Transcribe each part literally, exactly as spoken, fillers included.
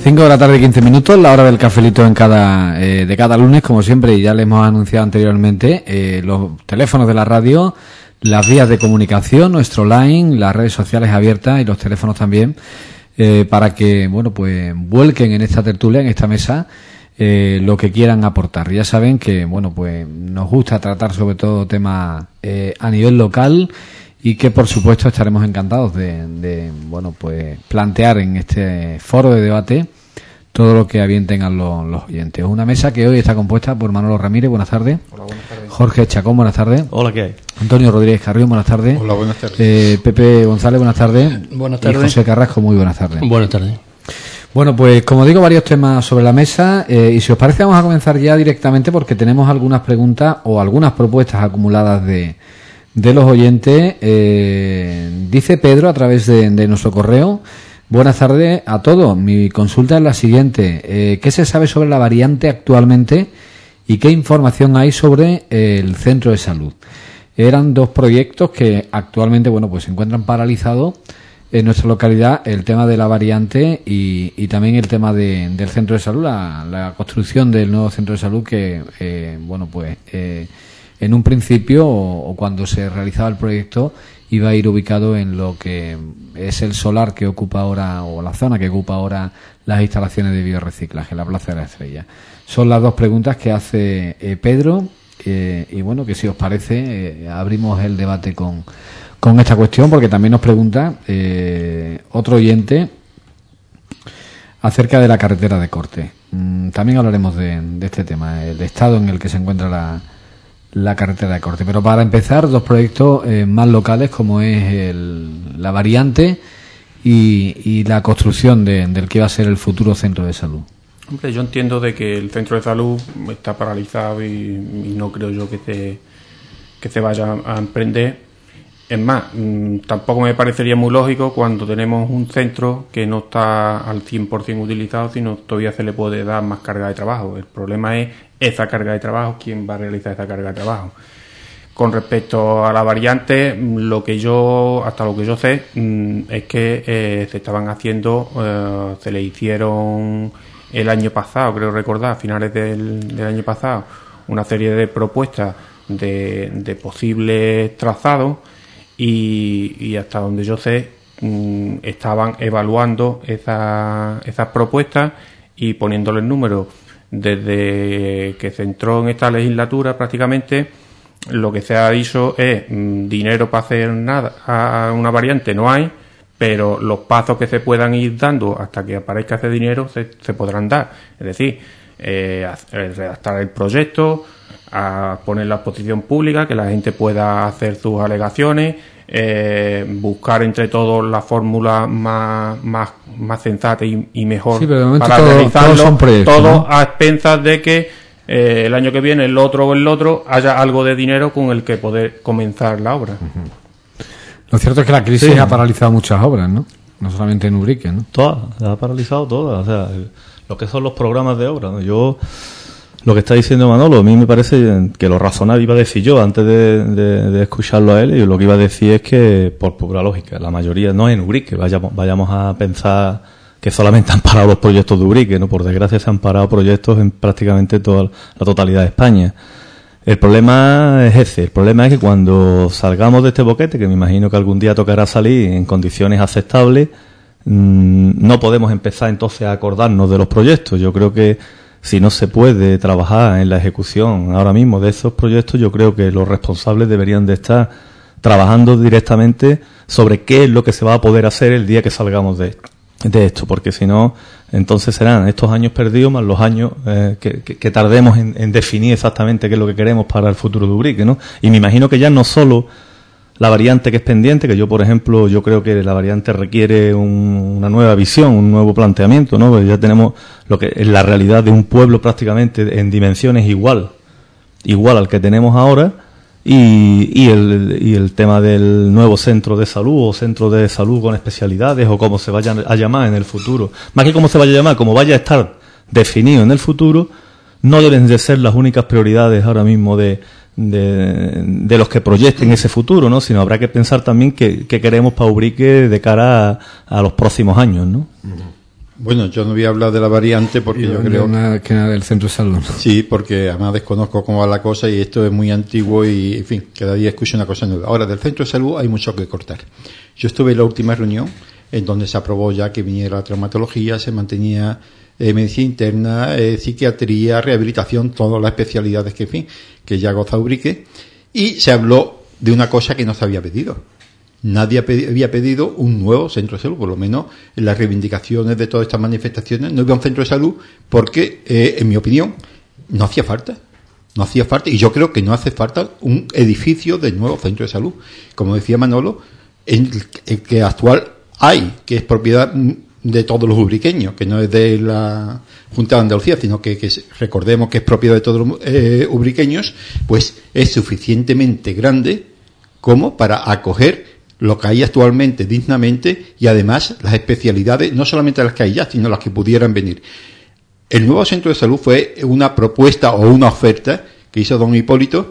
cinco de la tarde, quince minutos, la hora del cafelito en cada eh, de cada lunes, como siempre, y ya les hemos anunciado anteriormente, eh, los teléfonos de la radio, las vías de comunicación, nuestro line, las redes sociales abiertas y los teléfonos también, eh, para que, bueno, pues vuelquen en esta tertulia, en esta mesa, eh, lo que quieran aportar. Ya saben que, bueno, pues nos gusta tratar sobre todo temas eh, a nivel local, y que por supuesto estaremos encantados de, de bueno pues plantear en este foro de debate todo lo que a bien tengan los, los oyentes. Una mesa que hoy está compuesta por Manolo Ramírez, buenas tardes. Hola, buenas tardes. Jorge Chacón, buenas tardes. Hola, ¿qué hay? Antonio Rodríguez Carrión, buenas tardes. Hola, buenas tardes. Eh, Pepe González, buenas tardes. Buenas tardes. Y José Carrasco, muy buenas tardes. Buenas tardes. Bueno, pues como digo, varios temas sobre la mesa, eh, y si os parece vamos a comenzar ya directamente porque tenemos algunas preguntas o algunas propuestas acumuladas de de los oyentes. Eh, dice Pedro a través de, de nuestro correo: buenas tardes a todos, mi consulta es la siguiente, eh, ¿qué se sabe sobre la variante actualmente y qué información hay sobre eh, el centro de salud? Eran dos proyectos que actualmente, bueno, pues se encuentran paralizados en nuestra localidad, el tema de la variante y, y también el tema de, del centro de salud, la, la construcción del nuevo centro de salud que, eh, bueno, pues eh, en un principio o, o cuando se realizaba el proyecto iba a ir ubicado en lo que es el solar que ocupa ahora, o la zona que ocupa ahora las instalaciones de biorreciclaje, la Plaza de la Estrella. Son las dos preguntas que hace eh, Pedro, eh, y bueno, que si os parece eh, abrimos el debate con, con esta cuestión, porque también nos pregunta eh, otro oyente acerca de la carretera de corte. Mm, también hablaremos de, de este tema, el estado en el que se encuentra la la carretera de corte. Pero para empezar, dos proyectos eh, más locales, como es el, la variante y, y la construcción de, del que va a ser el futuro centro de salud. Hombre, yo entiendo de que el centro de salud está paralizado y, y no creo yo que se, que se vaya a emprender. Es más, mmm, tampoco me parecería muy lógico cuando tenemos un centro que no está al cien por ciento utilizado, sino todavía se le puede dar más carga de trabajo. El problema es esa carga de trabajo, quién va a realizar esa carga de trabajo. Con respecto a la variante, lo que yo, hasta lo que yo sé, mmm, es que eh, se estaban haciendo, eh, se le hicieron el año pasado, creo recordar, a finales del, del año pasado, una serie de propuestas de, de posibles trazados. Y, y hasta donde yo sé mmm, estaban evaluando esa, esas propuestas y poniéndole el número. Desde que se entró en esta legislatura prácticamente lo que se ha dicho es mmm, dinero para hacer nada a una variante no hay, pero los pasos que se puedan ir dando hasta que aparezca ese dinero se, se podrán dar. Es decir, eh, redactar el proyecto, a poner la exposición pública, que la gente pueda hacer sus alegaciones, eh, buscar entre todos la fórmula más, más, más sensata y, y mejor, sí, para todo, realizarlo, todos son proyectos, todo, ¿no? A expensas de que eh, el año que viene el otro o el otro haya algo de dinero con el que poder comenzar la obra. Uh-huh. Lo cierto es que la crisis sí ha paralizado muchas obras, ¿no? No solamente en Ubrique, ¿no? Todas, ha paralizado todas, o sea, lo que son los programas de obra, ¿no? Yo Lo que está diciendo Manolo, a mí me parece que lo razonable, iba a decir yo antes de, de, de escucharlo a él, y lo que iba a decir es que, por pura lógica, la mayoría, no en Ubrique, vayamos, vayamos a pensar que solamente han parado los proyectos de Ubrique, ¿no? Por desgracia se han parado proyectos en prácticamente toda la totalidad de España. El problema es ese, el problema es que cuando salgamos de este boquete, que me imagino que algún día tocará salir en condiciones aceptables, mmm, no podemos empezar entonces a acordarnos de los proyectos. Yo creo que si no se puede trabajar en la ejecución ahora mismo de esos proyectos, yo creo que los responsables deberían de estar trabajando directamente sobre qué es lo que se va a poder hacer el día que salgamos de, de esto, porque si no, entonces serán estos años perdidos más los años eh, que, que, que tardemos en, en definir exactamente qué es lo que queremos para el futuro de Ubrique, ¿no? Y me imagino que ya no solo la variante que es pendiente, que yo, por ejemplo, yo creo que la variante requiere un, una nueva visión, un nuevo planteamiento, ¿no? Pues ya tenemos lo que es la realidad de un pueblo prácticamente en dimensiones igual, igual al que tenemos ahora, y, y, el, y el tema del nuevo centro de salud o centro de salud con especialidades o como se vaya a llamar en el futuro. Más que cómo se vaya a llamar, como vaya a estar definido en el futuro, no deben de ser las únicas prioridades ahora mismo de De, de los que proyecten ese futuro, ¿no? Sino habrá que pensar también qué, qué queremos para Ubrique de cara a, a los próximos años, ¿no? Bueno, yo no voy a hablar de la variante porque yo creo una, que nada del centro de salud. Sí, porque además desconozco cómo va la cosa y esto es muy antiguo y, en fin, cada día escucho una cosa nueva. Ahora, del centro de salud hay mucho que cortar. Yo estuve en la última reunión en donde se aprobó ya que viniera la traumatología, se mantenía eh, medicina interna, eh, psiquiatría, rehabilitación, todas las especialidades que, en fin, que ya goza Ubrique, y se habló de una cosa que no se había pedido. Nadie había pedido un nuevo centro de salud, por lo menos en las reivindicaciones de todas estas manifestaciones no había un centro de salud porque, eh, en mi opinión, no hacía falta. No hacía falta, y yo creo que no hace falta un edificio de nuevo centro de salud. Como decía Manolo, el, el que actual hay, que es propiedad de todos los ubriqueños, que no es de la Junta de Andalucía, sino que, que recordemos que es propiedad de todos los eh, ubriqueños, pues es suficientemente grande como para acoger lo que hay actualmente dignamente y además las especialidades, no solamente las que hay ya, sino las que pudieran venir. El nuevo centro de salud fue una propuesta o una oferta que hizo don Hipólito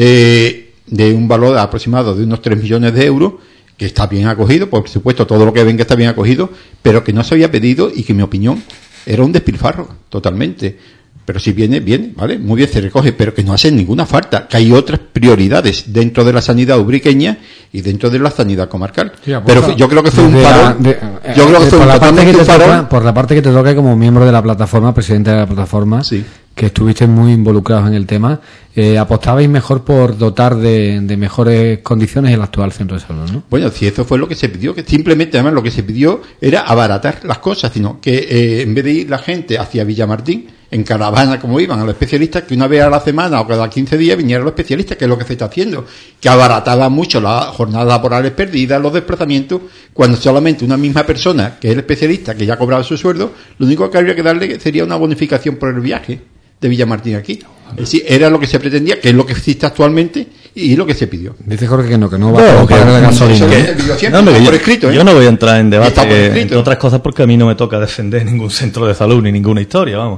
eh, de un valor aproximado de unos tres millones de euros, que está bien acogido, por supuesto todo lo que venga está bien acogido, pero que no se había pedido y que en mi opinión era un despilfarro totalmente. Pero si viene, viene, ¿vale? Muy bien, se recoge, pero que no hace ninguna falta, que hay otras prioridades dentro de la sanidad ubriqueña y dentro de la sanidad comarcal. Sí, pero yo creo que fue un parón. De, de, yo creo que fue un totalmente un parón. Por la parte que te toca como miembro de la plataforma, presidente de la plataforma, sí, que estuviste muy involucrados en el tema, eh, apostabais mejor por dotar de, de mejores condiciones el actual centro de salud, ¿no? Bueno, si eso fue lo que se pidió, que simplemente además lo que se pidió era abaratar las cosas, sino que eh, en vez de ir la gente hacia Villamartín, en caravana como iban a los especialistas, que una vez a la semana o cada quince días vinieran los especialistas, que es lo que se está haciendo, que abarataba mucho las jornadas laborales perdidas, los desplazamientos, cuando solamente una misma persona, que es el especialista, que ya cobraba su sueldo, lo único que habría que darle sería una bonificación por el viaje de Villamartín aquí. Es decir, era lo que se pretendía, que es lo que existe actualmente y lo que se pidió. Dice Jorge que no, que no va a pagar la gasolina. Yo no voy a entrar en debate, que, entre otras cosas, porque a mí no me toca defender ningún centro de salud ni ninguna historia, vamos.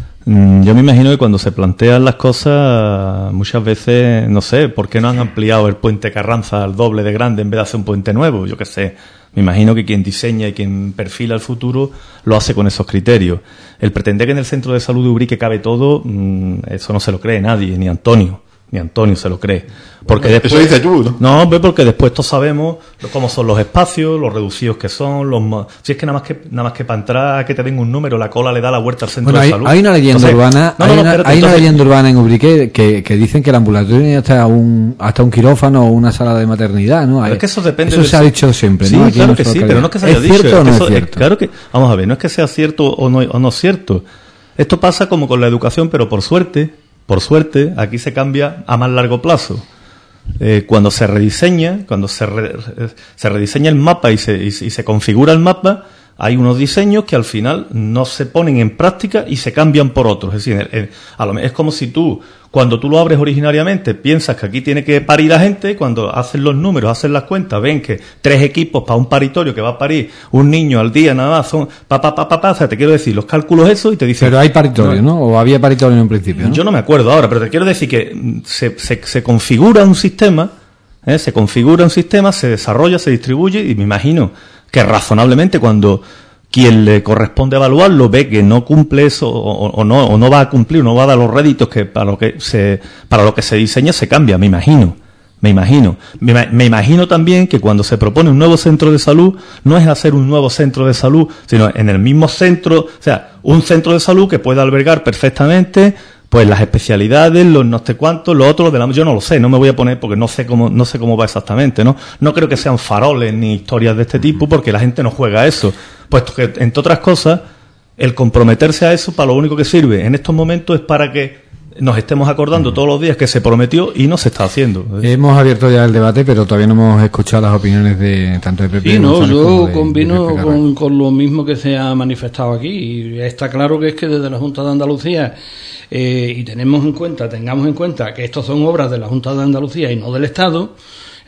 Yo me imagino que cuando se plantean las cosas, muchas veces, no sé, ¿por qué no han ampliado el puente Carranza al doble de grande en vez de hacer un puente nuevo? Yo qué sé. Me imagino que quien diseña y quien perfila el futuro lo hace con esos criterios. El pretender que en el centro de salud de Ubrique cabe todo, eso no se lo cree nadie, ni Antonio. Ni Antonio se lo cree. Porque bueno, después, eso dices tú, ¿no? No, hombre, porque después todos sabemos cómo son los espacios, los reducidos que son, los si es que nada más que nada más que para entrar a que te den un número, la cola le da la vuelta al centro bueno, de hay, salud. Hay una leyenda entonces, urbana, no, hay, no, una, espérate, hay entonces, una leyenda urbana en Ubrique que, que dicen que el ambulatorio hasta un hasta un quirófano o una sala de maternidad, ¿no? Hay, es que eso depende. Eso se ha dicho siempre, sí, ¿no? Aquí claro que sí, pero no es que se haya ¿Es dicho. cierto o no es, es eso, cierto? Es, claro que, vamos a ver, no es que sea cierto o no, o no es cierto. Esto pasa como con la educación, pero por suerte, por suerte, aquí se cambia a más largo plazo. Eh, cuando se rediseña, cuando se, re, se rediseña el mapa y se, y, y se configura el mapa, hay unos diseños que al final no se ponen en práctica y se cambian por otros. Es decir, el, el, a lo, es como si tú, cuando tú lo abres originariamente, piensas que aquí tiene que parir a gente, cuando haces los números, haces las cuentas, ven que tres equipos para un paritorio que va a parir un niño al día nada más son pa, pa, pa, pa, pa, o sea, te quiero decir, los cálculos eso y te dicen... Pero hay paritorio, ¿no? O había paritorio en un principio, ¿no? Yo no me acuerdo ahora, pero te quiero decir que se, se, se configura un sistema, ¿eh? se configura un sistema, se desarrolla, se distribuye y me imagino que razonablemente cuando quien le corresponde evaluarlo ve que no cumple eso o, o no o no va a cumplir, no va a dar los réditos que para lo que se para lo que se diseña se cambia, me imagino. Me imagino. Me, me imagino también que cuando se propone un nuevo centro de salud, no es hacer un nuevo centro de salud, sino en el mismo centro, o sea, un centro de salud que pueda albergar perfectamente pues las especialidades, los no sé cuántos, los otros de la, yo no lo sé, no me voy a poner porque no sé cómo, no sé cómo va exactamente, ¿no? No creo que sean faroles ni historias de este tipo porque la gente no juega a eso, puesto que, entre otras cosas, el comprometerse a eso para lo único que sirve en estos momentos es para que nos estemos acordando todos los días que se prometió y no se está haciendo. Hemos abierto ya el debate, pero todavía no hemos escuchado las opiniones de tanto de Pepe sí, no, yo de, combino de con, con lo mismo que se ha manifestado aquí. Y está claro que es que desde la Junta de Andalucía eh, y tenemos en cuenta, tengamos en cuenta que estos son obras de la Junta de Andalucía y no del Estado,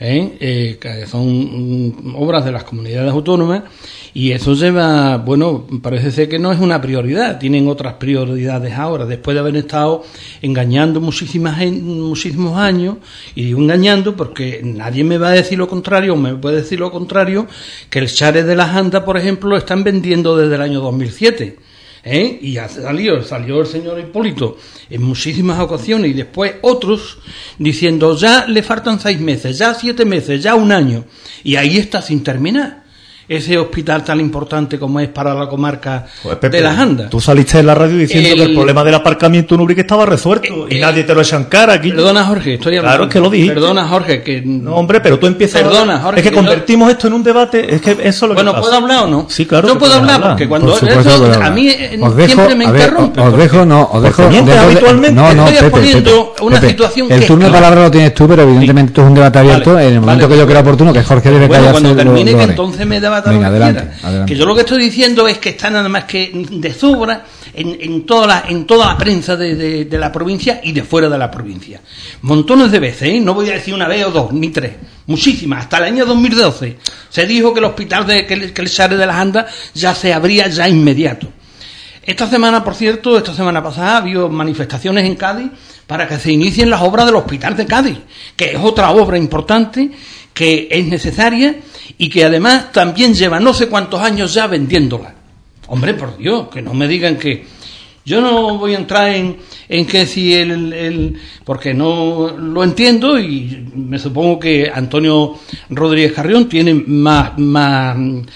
¿eh? Eh, que son mm, obras de las comunidades autónomas, y eso lleva, bueno, parece ser que no es una prioridad, tienen otras prioridades ahora, después de haber estado engañando muchísimas, muchísimos años, y digo engañando porque nadie me va a decir lo contrario, o me puede decir lo contrario, que el Xares de las Andas, por ejemplo, lo están vendiendo desde el año dos mil siete. ¿Eh? Y ya salió, salió el señor Hipólito en muchísimas ocasiones, y después otros diciendo ya le faltan seis meses, ya siete meses, ya un año, y ahí está sin terminar ese hospital tan importante como es para la comarca pues, Pepe, de las Andas. Tú saliste en la radio diciendo el, que el problema del aparcamiento en Ubrique estaba resuelto el, y nadie te lo echa en cara aquí. Perdona, Jorge, estoy hablando. Claro, es que lo dijiste. Perdona, Jorge, que no, hombre, pero tú empiezas Perdona, a... Jorge, es que, que convertimos yo... esto en un debate, es que eso es lo bueno, que pasa. ¿puedo hablar o no? Sí, claro. Yo puedo hablar, hablar porque cuando Por supuesto, eso a mí os dejo, siempre me interrumpe. Os, os dejo, no, os dejo. Mientes dejo habitualmente. No, no, estoy Pepe, exponiendo Pepe, una Pepe, situación el que turno de claro. palabra lo tienes tú, pero evidentemente esto es un debate abierto. Vale, en el momento vale. que yo crea oportuno, que Jorge debe Bueno, callarse, cuando termine, lo, lo que haré. entonces me debata Venga, lo que adelante, quiera. adelante. Que yo lo que estoy diciendo es que está nada más que de sobra en, en toda la en toda la prensa de, de, de la provincia y de fuera de la provincia. Montones de veces, ¿eh? No voy a decir una vez o dos, ni tres. Muchísimas. Hasta el año dos mil doce se dijo que el hospital de que el, que el Xares de las Andas ya se abría ya inmediato. Esta semana, por cierto, esta semana pasada, habido manifestaciones en Cádiz para que se inicien las obras del hospital de Cádiz, que es otra obra importante, que es necesaria y que además también lleva no sé cuántos años ya vendiéndola. Hombre, por Dios, que no me digan que... Yo no voy a entrar en, en que si el, el... porque no lo entiendo, y me supongo que Antonio Rodríguez Carrión tiene más más,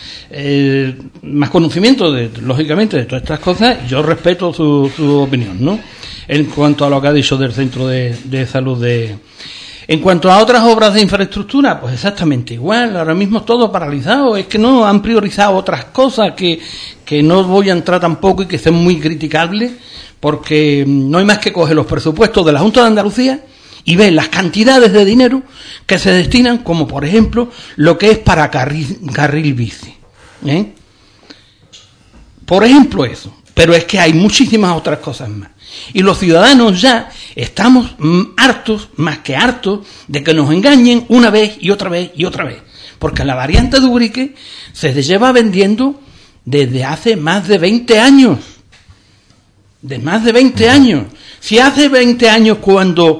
eh, más conocimiento, de, lógicamente, de todas estas cosas, y yo respeto su, su opinión, ¿no? En cuanto a lo que ha dicho del Centro de, de Salud de... En cuanto a otras obras de infraestructura, pues exactamente igual, ahora mismo todo paralizado, es que no han priorizado otras cosas que, que no voy a entrar tampoco y que son muy criticables, porque no hay más que coger los presupuestos de la Junta de Andalucía y ver las cantidades de dinero que se destinan, como por ejemplo lo que es para carril, carril bici. ¿eh? Por ejemplo eso, pero es que hay muchísimas otras cosas más. Y los ciudadanos ya estamos hartos, más que hartos, de que nos engañen una vez y otra vez y otra vez. Porque la variante de Ubrique se lleva vendiendo desde hace más de veinte años. De más de veinte años. Si hace veinte años cuando...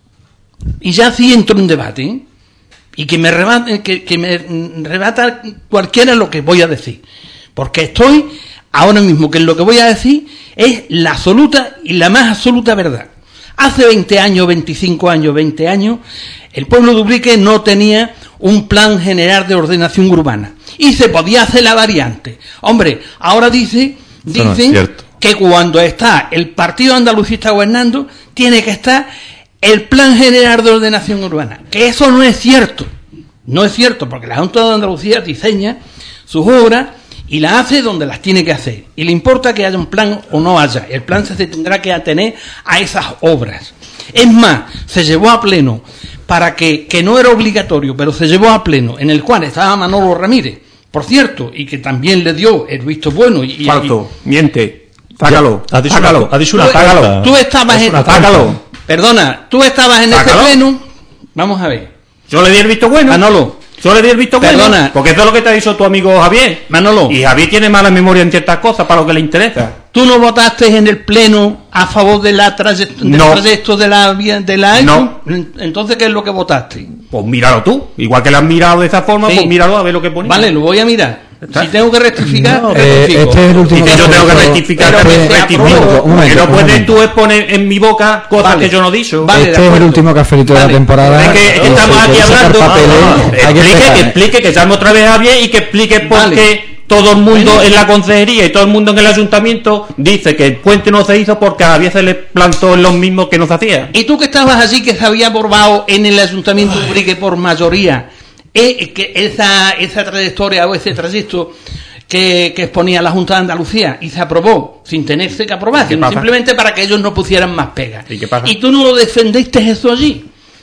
Y ya sí entro en debate, ¿eh? Y que me, rebata, que, que me rebata cualquiera lo que voy a decir. Porque estoy... Ahora mismo que lo que voy a decir es la absoluta y la más absoluta verdad. Hace veinte años, veinticinco años, veinte años, el pueblo de Ubrique no tenía un plan general de ordenación urbana. Y se podía hacer la variante. Hombre, ahora dice, dicen no que cuando está el Partido Andalucista gobernando, tiene que estar el plan general de ordenación urbana. Que eso no es cierto. No es cierto, porque la Junta de Andalucía diseña sus obras y la hace donde las tiene que hacer. Y le importa que haya un plan o no haya. El plan se tendrá que atener a esas obras. Es más, se llevó a pleno para que, que no era obligatorio, pero se llevó a pleno, en el cual estaba Manolo Ramírez, por cierto, y que también le dio el visto bueno. Y, Falto, y, miente, sácalo, ha dicho sácalo, una, ha dicho una tú, sácalo. Tú estabas en... Sácalo. Perdona, tú estabas en Sácalo. ese pleno... Vamos a ver. Yo le di el visto bueno. Manolo. Yo le di el visto Perdona. bueno. Porque eso es lo que te ha dicho tu amigo Javier. Manolo. Y Javier tiene mala memoria en ciertas cosas para lo que le interesa. ¿Tú no votaste en el pleno a favor de la traye- del No. trayecto de la vía de la No. Entonces, ¿qué es lo que votaste? Pues míralo tú. Igual que lo has mirado de esa forma, Sí. pues míralo a ver lo que pone. Vale, lo voy a mirar. ¿Está? Si tengo que rectificar, No, rectifico. eh, este es el último Dice, yo tengo que Pero- rectificar, pero también que se rectifico. aprobó. Un momento, Que no un puedes momento. tú exponer en mi boca cosas Vale. que yo no he dicho. Vale, de Este es el acuerdo. último cafelito de Vale. la temporada. Es que Y estamos si aquí quieres sacar hablando. papeles, Ah, hay que explique, empezar. que explique, que llame otra vez a Javier y que explique por Vale. qué todo el mundo Bueno. en la consejería y todo el mundo en el ayuntamiento dice que el puente no se hizo porque a Javier se le plantó en los mismos que no se hacía. Y tú que estabas allí, que se había aprobado en el Ayuntamiento de Ubrique por mayoría, eh, que esa, esa trayectoria o ese trayecto que, que exponía la Junta de Andalucía y se aprobó sin tenerse que aprobar, ¿Qué sino pasa? simplemente para que ellos no pusieran más pegas. ¿Y qué pasa? Y tú no lo defendiste eso allí.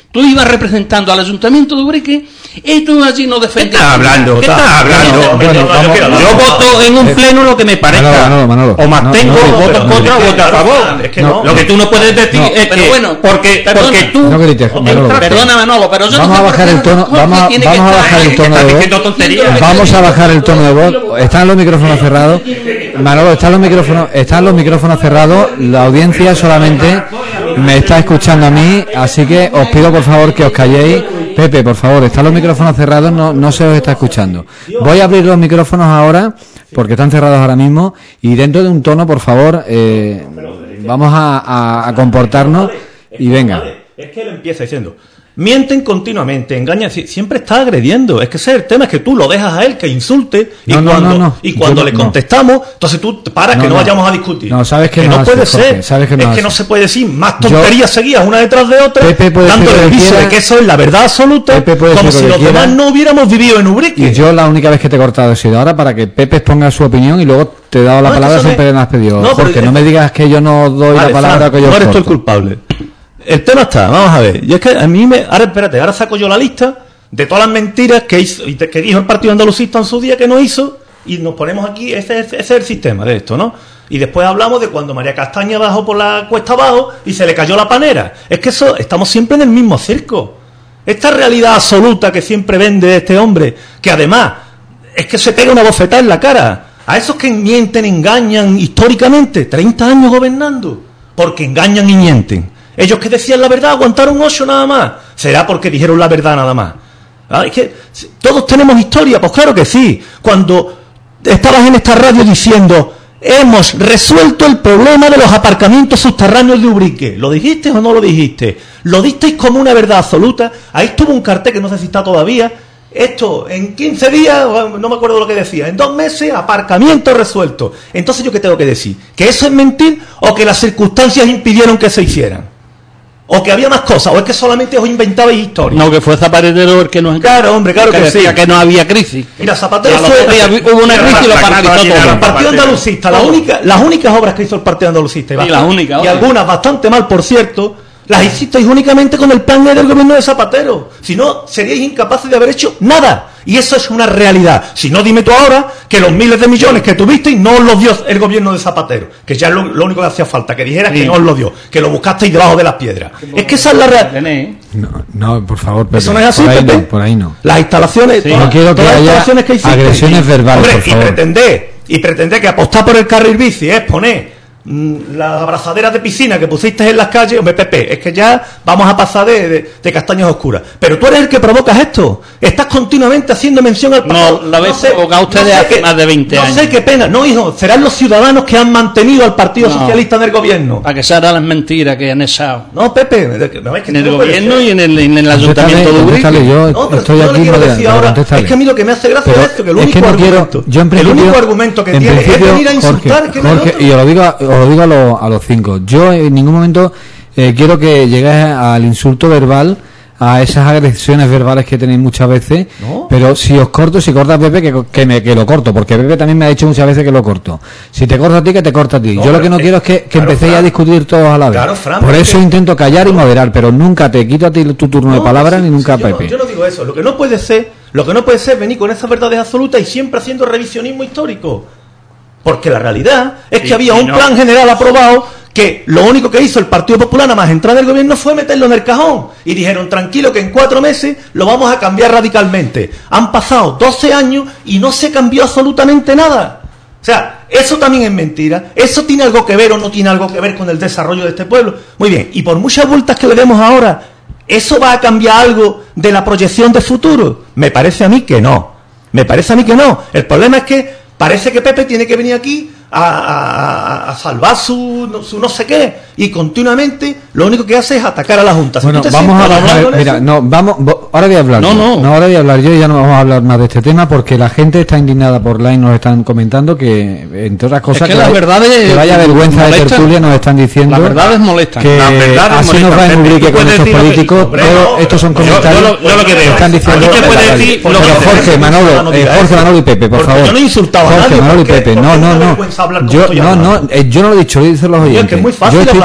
Tú ibas representando al Ayuntamiento de Ubrique y tú allí no defendías. ¿Qué estás hablando? ¿Qué estás hablando? Bueno, bueno, vamos, yo voto en un pleno lo que me parezca. Manolo, Manolo, o más no, tengo, no, voto en no, contra o no, voto a favor. Es que no, no. Lo que tú no puedes decir no, es pero que bueno, porque, perdona. porque tú No grites, Manolo. Perdona, Manolo, pero yo no Vamos sé a por bajar qué el tono, Jorge vamos a, tiene que vamos a estar bajar ahí. el tono de diciendo voz. tonterías. Vamos a bajar el tono de voz. Están los micrófonos cerrados. Manolo, están los micrófonos, están los micrófonos cerrados. La audiencia solamente me está escuchando a mí, así que os pido por favor que os calléis. Pepe, por favor, están los micrófonos cerrados, no, no se os está escuchando. Voy a abrir los micrófonos ahora, porque están cerrados ahora mismo, y dentro de un tono, por favor, eh, vamos a, a, a comportarnos y venga. Es que él empieza diciendo, mienten continuamente, engañan, siempre está agrediendo. Es que ese es el tema, es que tú lo dejas a él que insulte y No, no, cuando, no, no. y cuando Yo le no. contestamos, entonces tú te paras No, que no, no. vayamos a discutir. No, sabes que no no hace, puede Jorge, ser. sabes que no es que hace. no se puede decir más tonterías seguidas una detrás de otra, Pepe puede decir dándole lo el que viso quiera. de que eso es la verdad absoluta, Pepe puede como decir si lo los que quiera. demás no hubiéramos vivido en Ubrique. Y yo la única vez que te he cortado ha sido ahora para que Pepe exponga su opinión y luego te he dado la No, es que palabra eso no siempre es- me has pedido. No, pero Jorge, es- no me digas que yo no doy Vale, la palabra Fran, que yo no eres tú el corto. culpable. El tema está, vamos a ver. Y es que a mí me. Ahora, espérate, ahora saco yo la lista de todas las mentiras que, hizo, y te- que dijo el Partido Andalucista en su día que no hizo, y nos ponemos aquí. Ese, es- ese es el sistema de esto, ¿no? Y después hablamos de cuando María Castaña bajó por la cuesta abajo y se le cayó la panera. Es que eso, estamos siempre en el mismo circo. Esta realidad absoluta que siempre vende este hombre, que además es que se pega una bofetada en la cara. A esos que mienten, engañan históricamente, treinta años gobernando, porque engañan y mienten. Ellos que decían la verdad aguantaron ocho nada más. ¿Será porque dijeron la verdad nada más? Ah, es que todos tenemos historia, pues claro que sí. Cuando estabas en esta radio diciendo, hemos resuelto el problema de los aparcamientos subterráneos de Ubrique, ¿lo dijiste o no lo dijiste? ¿Lo disteis como una verdad absoluta? Ahí estuvo un cartel que no sé si está todavía. Esto, en quince días, no me acuerdo lo que decía, en dos meses, aparcamiento resuelto. Entonces, ¿yo qué tengo que decir? ¿Que eso es mentir o que las circunstancias impidieron que se hicieran? ¿O que había más cosas? ¿O es que solamente os inventabais historias? No, que fue Zapatero el que nos Claro, hombre, claro que decía sí. que no había crisis. Mira, Zapatero A los fue... dos días hubo una crisis y lo paralizó todo. El Partido Andalucista, la única, las únicas obras que hizo el Partido Andalucista, y, Sí, las únicas, y obras. algunas bastante mal, por cierto, las hicisteis únicamente con el plan E del gobierno de Zapatero. Si no, seríais incapaces de haber hecho nada. Y eso es una realidad. Si no, dime tú ahora que los miles de millones que tuvisteis no os los dio el gobierno de Zapatero. Que ya es lo, lo único que hacía falta, que dijeras Sí. que no os lo dio, que lo buscasteis debajo de las piedras. Es que esa es la realidad. No, no, por favor, Pepe. Eso no es así, por ahí Pepe. no, por ahí no. Las instalaciones, Sí. todas, No quiero que todas las haya instalaciones que hicisteis. agresiones verbales, Hombre, por y favor. pretender, y pretender que apostar por el carril bici es poner mm, las abrazaderas de piscina que pusisteis en las calles. Hombre, Pepe, es que ya vamos a pasar de, de, de castañas oscuras. Pero tú eres el que provocas esto. Estás continuamente haciendo mención al pasado. No, lo habéis provocado ustedes hace qué- más de veinte no años. sé qué pena. No, hijo, serán los ciudadanos que han mantenido al Partido No. Socialista en el gobierno. Para que se hagan las mentiras que han echado. No, Pepe, de que- no, es que En el no puede gobierno ser. y en el, en el Contéstale, ayuntamiento de contéstale, Ubrique. yo No, pero estoy yo no aquí le quiero modera- decir pero ahora, contéstale. es que a mí lo que me hace gracia Pero es esto, que el es único que no quiero, argumento, yo en el principio, único argumento que en tiene es principio, venir a insultar, Jorge, que no hay Jorge, otro. y os lo digo, a- os lo digo a, los, a los cinco. Yo en ningún momento eh, quiero que llegues al insulto verbal, a esas agresiones verbales que tenéis muchas veces, ¿No? pero si os corto, si corta a Pepe, que, que, me, que lo corto, porque Pepe también me ha dicho muchas veces que lo corto. Si te corto a ti, que te corta a ti. No, Yo lo pero que no es- quiero es que, que claro, empecéis Fran. a discutir todos a la vez. Claro, Fran, Por pero eso es que- intento callar y moderar, pero nunca te quito a ti tu turno de No, palabra sí, ni nunca sí, a yo no- Pepe. Yo no digo eso. Lo que no puede ser, lo que no puede ser venir con esas verdades absolutas y siempre haciendo revisionismo histórico. Porque la realidad es que Sí, había sí, un no. plan general aprobado que lo único que hizo el Partido Popular nada más entrar en el gobierno fue meterlo en el cajón. Y dijeron, tranquilo, que en cuatro meses lo vamos a cambiar radicalmente. Han pasado doce años y no se cambió absolutamente nada. O sea, eso también es mentira. ¿Eso tiene algo que ver o no tiene algo que ver con el desarrollo de este pueblo? Muy bien, y por muchas vueltas que le demos ahora, ¿eso va a cambiar algo de la proyección de futuro? Me parece a mí que no. Me parece a mí que no. El problema es que parece que Pepe tiene que venir aquí a, a- a salvar su, su no sé qué, y continuamente lo único que hace es atacar a la Junta. Si Bueno, tú te vamos a sientas bajar. hablar con Mira, eso- no, vamos. vo- Ahora voy a hablar. No, yo. no. ahora voy a hablar yo y ya no vamos a hablar más de este tema porque la gente está indignada por line. Nos están comentando que, entre otras cosas, que las vaya- verdades que vaya vergüenza de molestan. tertulia, nos están diciendo. Las verdades molestan. Que Las verdades así nos molestan, va en Pepe. Ubrique Tú con puedes estos decir lo que- políticos. hombre, Todo- no, estos son yo- yo comentarios. lo- yo lo que veo. Están diciendo. Aquí te puede Vale, decir vale. lo que Pero veo. Jorge, Manolo, No eh, diga Jorge, eso. Manolo y Pepe, por Porque favor. yo no he insultado a Jorge, nadie, Manolo y porque- Pepe. porque No, me no, da no. vergüenza hablar como Yo, estoy no, hablando. no. eh, Yo no lo he dicho, lo dicen los Oye, oyentes. que es muy fácil Yo estoy hablar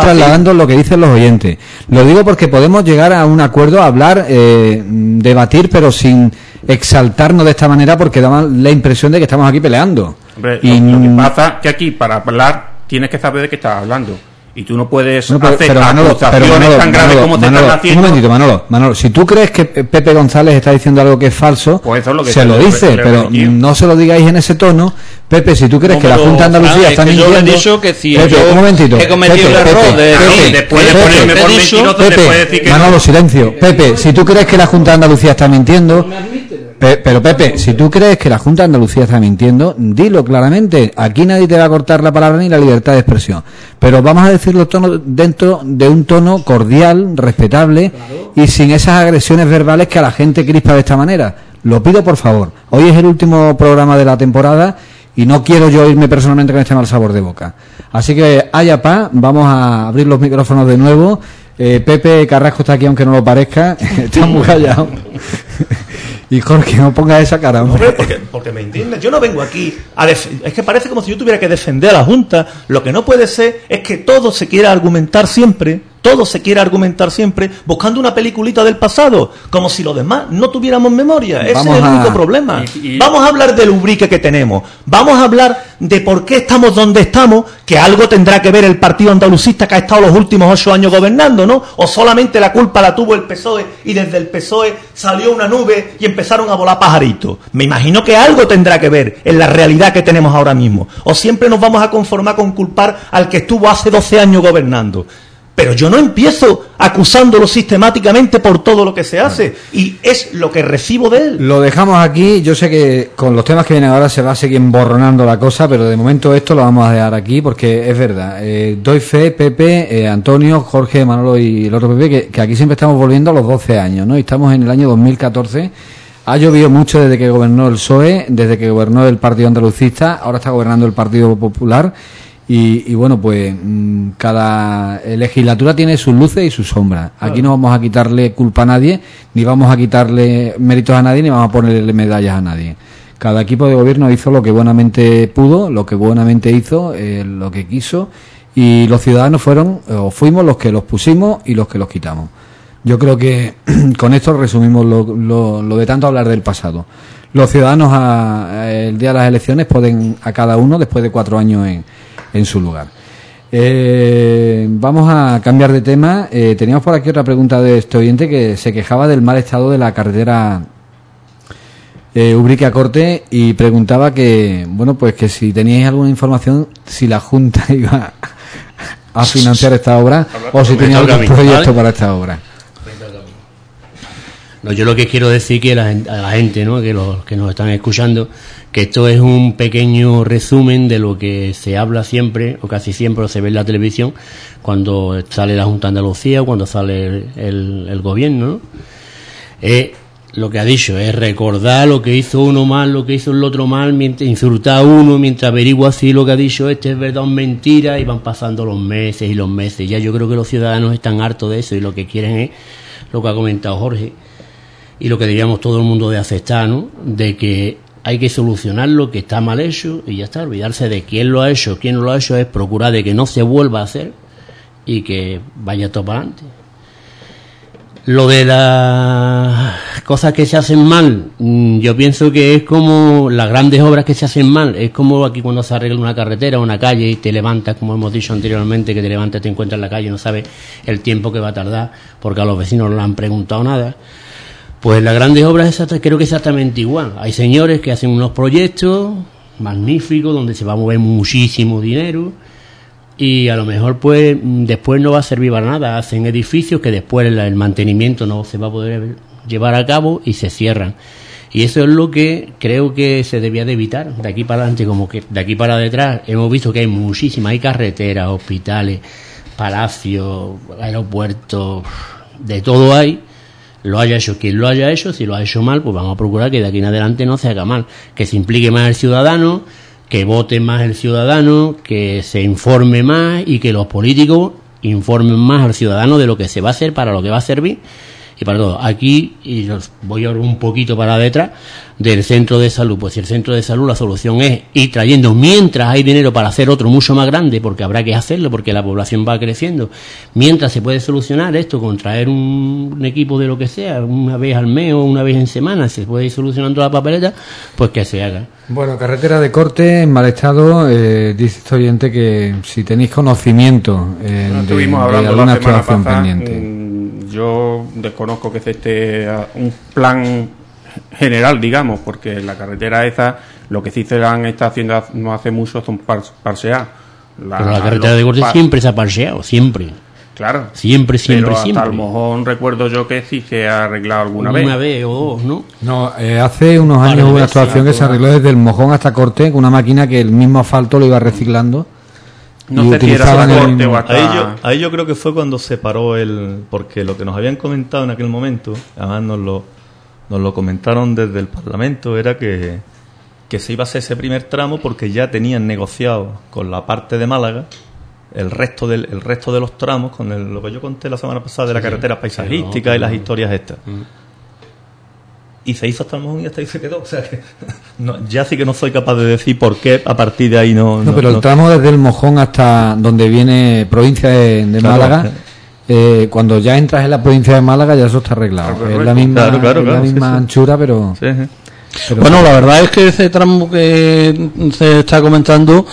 trasladando lo que dicen los oyentes. Lo digo porque podemos llegar a un acuerdo, a hablar, eh, debatir, pero sin exaltarnos de esta manera, porque da la impresión de que estamos aquí peleando. Hombre, y lo, lo que pasa es que aquí, para hablar, tienes que saber de qué estás hablando. Y tú no puedes no, pero, hacer pero Manolo, acusaciones pero Manolo, tan graves Manolo, como te Manolo, están haciendo. Un momentito, Manolo, Manolo, si tú crees que Pepe González está diciendo algo que es falso, pues eso es lo que se lo dice, pero no se lo digáis en ese tono. Pepe, si tú crees que la Junta de Andalucía está mintiendo... Yo le he dicho que si Pepe, yo un momentito, he cometido Pepe, el error Pepe, de... Pepe, después de Pepe, ponerme por Pepe, mentiroso, Pepe, te puede decir que Manolo, no. silencio. Pepe, si tú crees que la Junta de Andalucía está mintiendo... Pe- Pero Pepe, si tú crees que la Junta de Andalucía está mintiendo, dilo claramente. Aquí nadie te va a cortar la palabra ni la libertad de expresión. Pero vamos a decirlo tono, dentro de un tono cordial, respetable, claro, y sin esas agresiones verbales que a la gente crispa de esta manera. Lo pido por favor. Hoy es el último programa de la temporada y no quiero yo irme personalmente con este mal sabor de boca. Así que, haya paz, vamos a abrir los micrófonos de nuevo. Eh, Pepe Carrasco está aquí, aunque no lo parezca. Está muy callado. Y Jorge, no pongas esa cara, hombre. Hombre, porque, porque me indigna. Yo no vengo aquí a def- es que parece como si yo tuviera que defender a la Junta. Lo que no puede ser es que todo se quiera argumentar siempre, todo se quiera argumentar siempre buscando una peliculita del pasado, como si los demás no tuviéramos memoria. Ese Vamos es el a... único problema. Y, y... Vamos a hablar del ubrique que tenemos. Vamos a hablar de por qué estamos donde estamos, que algo tendrá que ver el partido andalucista que ha estado los últimos ocho años gobernando, ¿no? O solamente la culpa la tuvo el P S O E y desde el P S O E salió una nube y empezaron a volar pajaritos. Me imagino que algo tendrá que ver en la realidad que tenemos ahora mismo. O siempre nos vamos a conformar con culpar al que estuvo hace doce años gobernando. Pero yo no empiezo acusándolo sistemáticamente por todo lo que se hace, y es lo que recibo de él. Lo dejamos aquí. Yo sé que con los temas que vienen ahora se va a seguir emborronando la cosa, pero de momento esto lo vamos a dejar aquí porque es verdad. Eh, doy fe, Pepe, eh, Antonio, Jorge, Manolo y el otro Pepe, que, que aquí siempre estamos volviendo a los doce años, ¿no? Y estamos en el año dos mil catorce. Ha llovido mucho desde que gobernó el P S O E, desde que gobernó el Partido Andalucista, ahora está gobernando el Partido Popular. Y, y bueno, pues cada legislatura tiene sus luces y sus sombras. Aquí no vamos a quitarle culpa a nadie, ni vamos a quitarle méritos a nadie, ni vamos a ponerle medallas a nadie. Cada equipo de gobierno hizo lo que buenamente pudo, lo que buenamente hizo, eh, lo que quiso, y los ciudadanos fueron, o fuimos los que los pusimos y los que los quitamos. Yo creo que con esto resumimos lo, lo, lo de tanto hablar del pasado. Los ciudadanos a, a el día de las elecciones pueden a cada uno después de cuatro años en, en su lugar. Eh, vamos a cambiar de tema. Eh, teníamos por aquí otra pregunta de este oyente que se quejaba del mal estado de la carretera eh, Ubrique a Corte y preguntaba que, bueno, pues que si teníais alguna información si la Junta iba a financiar esta obra o si tenía algún proyecto para esta obra. No, yo lo que quiero decir que la, a la gente, ¿no?, que los que nos están escuchando, que esto es un pequeño resumen de lo que se habla siempre, o casi siempre, o se ve en la televisión, cuando sale la Junta de Andalucía o cuando sale el, el, el gobierno, ¿no? Eh, lo que ha dicho es recordar lo que hizo uno mal, lo que hizo el otro mal, mientras insultar a uno, mientras averigua si lo que ha dicho este es verdad o mentira, y van pasando los meses y los meses. Ya yo creo que los ciudadanos están hartos de eso y lo que quieren es lo que ha comentado Jorge, y lo que debíamos todo el mundo de aceptar, ¿no?, de que hay que solucionar lo que está mal hecho y ya está, olvidarse de quién lo ha hecho, quién no lo ha hecho, es procurar de que no se vuelva a hacer y que vaya todo para adelante. Lo de las cosas que se hacen mal, yo pienso que es como las grandes obras que se hacen mal, es como aquí cuando se arregla una carretera o una calle y te levantas, como hemos dicho anteriormente, que te levantas, te encuentras en la calle y no sabes el tiempo que va a tardar porque a los vecinos no le han preguntado nada. Pues las grandes obras creo que exactamente igual. Hay señores que hacen unos proyectos magníficos donde se va a mover muchísimo dinero y a lo mejor pues después no va a servir para nada. Hacen edificios que después el mantenimiento no se va a poder llevar a cabo y se cierran. Y eso es lo que creo que se debía de evitar de aquí para adelante, como que de aquí para detrás hemos visto que hay muchísimas, hay carreteras, hospitales, palacios, aeropuertos, de todo hay. Lo haya hecho quien lo haya hecho, si lo ha hecho mal, pues vamos a procurar que de aquí en adelante no se haga mal, que se implique más el ciudadano, que vote más el ciudadano, que se informe más y que los políticos informen más al ciudadano de lo que se va a hacer, para lo que va a servir, y para todo. Aquí, y los voy a ir un poquito para detrás, del centro de salud. Pues si el centro de salud, la solución es ir trayendo, mientras hay dinero para hacer otro mucho más grande, porque habrá que hacerlo, porque la población va creciendo, mientras se puede solucionar esto con traer un, un equipo de lo que sea, una vez al mes o una vez en semana, se puede ir solucionando la papeleta, pues que se haga. Bueno, carretera de corte en mal estado, eh, dice este oyente que si tenéis conocimiento eh, Bueno, de, estuvimos de hablando alguna la semana actuación pasada, pendiente. mm, yo desconozco que esté un plan general, digamos, porque la carretera esa, lo que sí se la han estado haciendo no hace mucho son par, parsear. La, Pero la carretera los de corte par- siempre se ha parcheado, siempre. Claro. Siempre, siempre, pero hasta siempre. a lo mejor recuerdo yo que sí se ha arreglado alguna vez. Una vez o dos, ¿no? No, eh, hace unos años Par de hubo una veces, actuación que se toda- arregló desde el Mojón hasta Corte con una máquina que el mismo asfalto lo iba reciclando. No y sé si era utilizaban hasta el corte mismo- o hasta... Ahí yo, ahí yo creo que fue cuando se paró el... Porque lo que nos habían comentado en aquel momento, además nos lo, nos lo comentaron desde el Parlamento, era que, que se iba a hacer ese primer tramo porque ya tenían negociado con la parte de Málaga el resto del el resto de los tramos, con el- lo que yo conté la semana pasada de la Sí, carretera sí. paisajística Pero, y las pero- historias estas. Mm. Y se hizo hasta el Mojón y hasta ahí se quedó. O sea que no, ya sí que no soy capaz de decir por qué a partir de ahí no... No, pero el tramo desde el Mojón hasta donde viene provincia de, de Claro, Málaga, eh, cuando ya entras en la provincia de Málaga ya eso está arreglado. Claro, Es la misma, claro, claro, es la claro, sí, misma sí. anchura, pero, Sí, sí. pero- Bueno, la verdad es que ese tramo que se está comentando,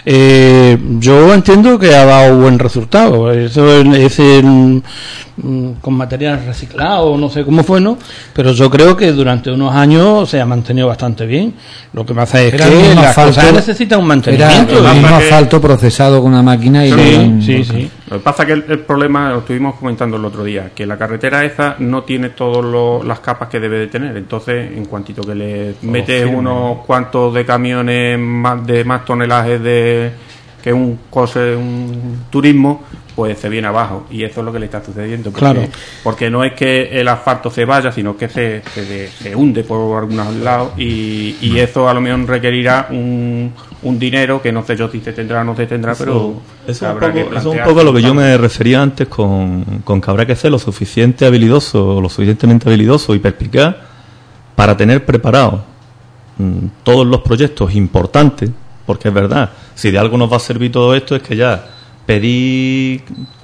eh, yo entiendo que ha dado buen resultado. Eso es, es el, mm, con material reciclado, no sé cómo fue, ¿no? Pero yo creo que durante unos años se ha mantenido bastante bien. Lo que pasa es Era el que mismo las asfalto- cosas necesitan un era mantenimiento. el Lo que mismo pasa que- asfalto procesado con una máquina y Sí, le dan- sí, sí. Lo que pasa es que el, el problema, lo estuvimos comentando el otro día, que la carretera esa no tiene todas las capas que debe de tener. Entonces, en cuantito que le metes unos cuantos de camiones más de más tonelajes de que un coche, un turismo, pues se viene abajo. Y eso es lo que le está sucediendo. Porque, Claro. porque no es que el asfalto se vaya, sino que se, se, se hunde por algunos lados y, y eso a lo mejor requerirá un, un dinero que no sé yo si se tendrá o no se tendrá, pero Eso es un habrá poco, que eso es un plantear. poco a lo que yo me refería antes con, con que habrá que ser lo suficiente habilidoso, lo suficientemente habilidoso y perspicaz para tener preparados mm, todos los proyectos importantes, porque es verdad, si de algo nos va a servir todo esto es que ya pedir,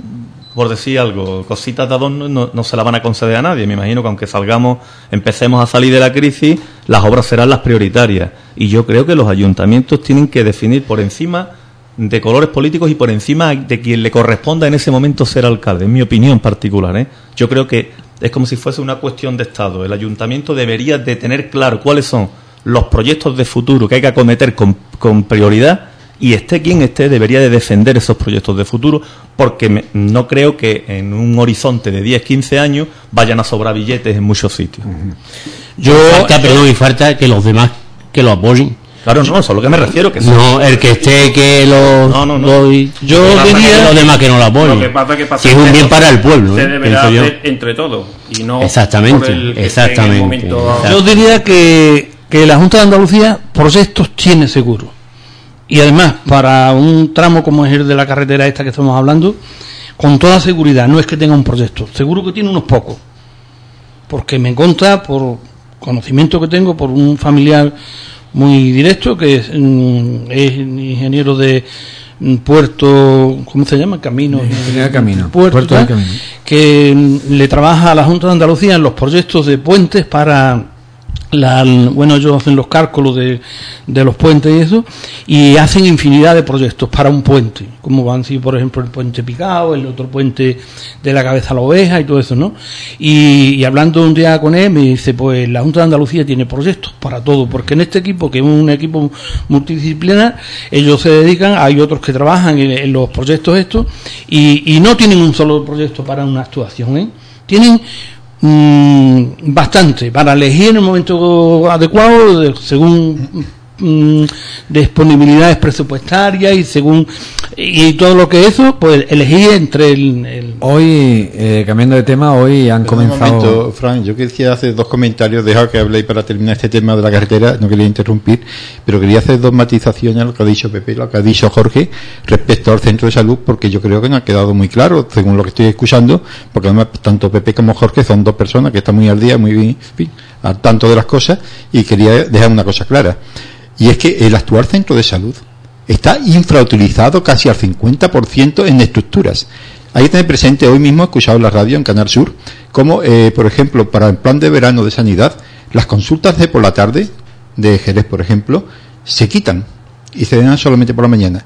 por decir algo, cositas de adorno no, no se la van a conceder a nadie. Me imagino que aunque salgamos, empecemos a salir de la crisis, las obras serán las prioritarias. Y yo creo que los ayuntamientos tienen que definir por encima de colores políticos y por encima de quien le corresponda en ese momento ser alcalde, en mi opinión particular, ¿eh? Yo creo que es como si fuese una cuestión de Estado. El ayuntamiento debería de tener claro cuáles son los proyectos de futuro que hay que acometer con, con prioridad, y esté quien esté debería de defender esos proyectos de futuro, porque me- no creo que en un horizonte de diez, quince años vayan a sobrar billetes en muchos sitios. Yo, Falta, perdón, y falta que los demás que lo apoyen. Claro, no, eso es a lo que me refiero, que sí. No, el que esté que lo... No, no, no. lo- Yo Lo que pasa es diría- que los demás que no lo apoyen. Lo que pasa que pasa si es un que bien eso para el pueblo, se ¿eh? deberá Pienso yo. hacer entre todos y no Exactamente, por el que exactamente. esté en el momento- Exacto. yo diría que, que la Junta de Andalucía proyectos tiene seguro. Y además, para un tramo como es el de la carretera esta que estamos hablando, con toda seguridad, no es que tenga un proyecto, seguro que tiene unos pocos. Porque me consta, por conocimiento que tengo, por un familiar muy directo, que es, mm, es ingeniero de mm, puerto, ¿cómo se llama? Camino. Ingeniería de camino, Puerto, puerto de tal, camino. que mm, le trabaja a la Junta de Andalucía en los proyectos de puentes para la, bueno, ellos hacen los cálculos de, de los puentes y eso, y hacen infinidad de proyectos para un puente, como van a ser, por ejemplo, el puente Picao, el otro puente de la Cabeza a la Oveja y todo eso, ¿no? Y, y hablando un día con él, me dice, pues la Junta de Andalucía tiene proyectos para todo, porque en este equipo, que es un equipo multidisciplinar, ellos se dedican, hay otros que trabajan en, en los proyectos estos, y, y no tienen un solo proyecto para una actuación, ¿eh? Tienen Mm, bastante para elegir en el momento adecuado de- según mm, disponibilidades presupuestarias y según y todo lo que eso, pues elegí entre el... el... Hoy, eh, cambiando de tema, hoy han Pero comenzado... Un momento, Fran, yo quería hacer dos comentarios, deja que habléis para terminar este tema de la carretera, no quería interrumpir, pero quería hacer dos matizaciones a lo que ha dicho Pepe, lo que ha dicho Jorge, respecto al centro de salud, porque yo creo que no ha quedado muy claro, según lo que estoy escuchando, porque además tanto Pepe como Jorge son dos personas que están muy al día, muy bien, en fin, al tanto de las cosas, y quería dejar una cosa clara, y es que el actual centro de salud está infrautilizado casi al cincuenta por ciento en estructuras. Hay que tener presente, hoy mismo he escuchado en la radio, en Canal Sur, como, eh, por ejemplo, para el plan de verano de sanidad, las consultas de por la tarde, de Jerez, por ejemplo, se quitan y se dan solamente por la mañana.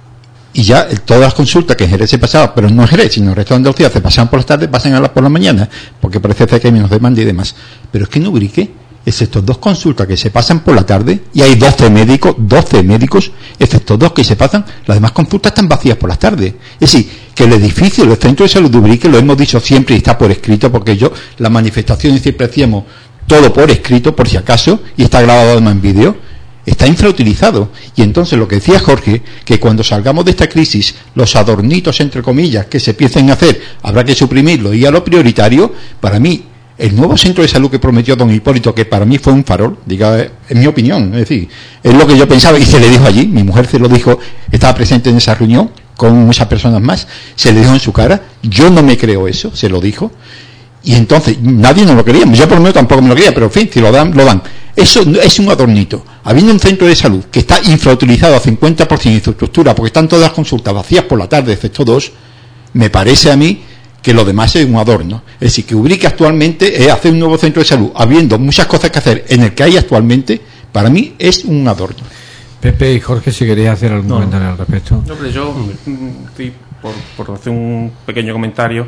Y ya eh, todas las consultas que en Jerez se pasaban, pero no en Jerez, sino en el resto de Andalucía, se pasaban por las tardes, pasan a las por la mañana, porque parece que hay menos demanda y demás. Pero es que en Ubrique, excepto dos consultas que se pasan por la tarde, y hay doce médicos, doce médicos, excepto dos que se pasan, las demás consultas están vacías por las tardes. Es decir, que el edificio del Centro de Salud de Ubrique, lo hemos dicho siempre y está por escrito, porque yo, las manifestaciones siempre hacíamos todo por escrito, por si acaso, y está grabado además en vídeo, está infrautilizado. Y entonces lo que decía Jorge, que cuando salgamos de esta crisis, los adornitos, entre comillas, que se empiecen a hacer, habrá que suprimirlo, y a lo prioritario, para mí, el nuevo centro de salud que prometió don Hipólito, que para mí fue un farol, diga, en mi opinión, es decir, es lo que yo pensaba y se le dijo allí, mi mujer se lo dijo, estaba presente en esa reunión con muchas personas más, se le dijo en su cara, yo no me creo eso, se lo dijo, y entonces nadie nos lo quería, yo por lo menos tampoco me lo quería, pero en fin, si lo dan, lo dan. Eso es un adornito. Habiendo un centro de salud que está infrautilizado a cincuenta por ciento en su estructura, porque están todas las consultas vacías por la tarde, excepto dos, me parece a mí que lo demás es un adorno. Es decir, que Ubrique actualmente es hacer un nuevo centro de salud, habiendo muchas cosas que hacer en el que hay actualmente, para mí es un adorno. Pepe y Jorge, si queréis hacer algún no, comentario al respecto. No, pero yo, sí, por, por hacer un pequeño comentario,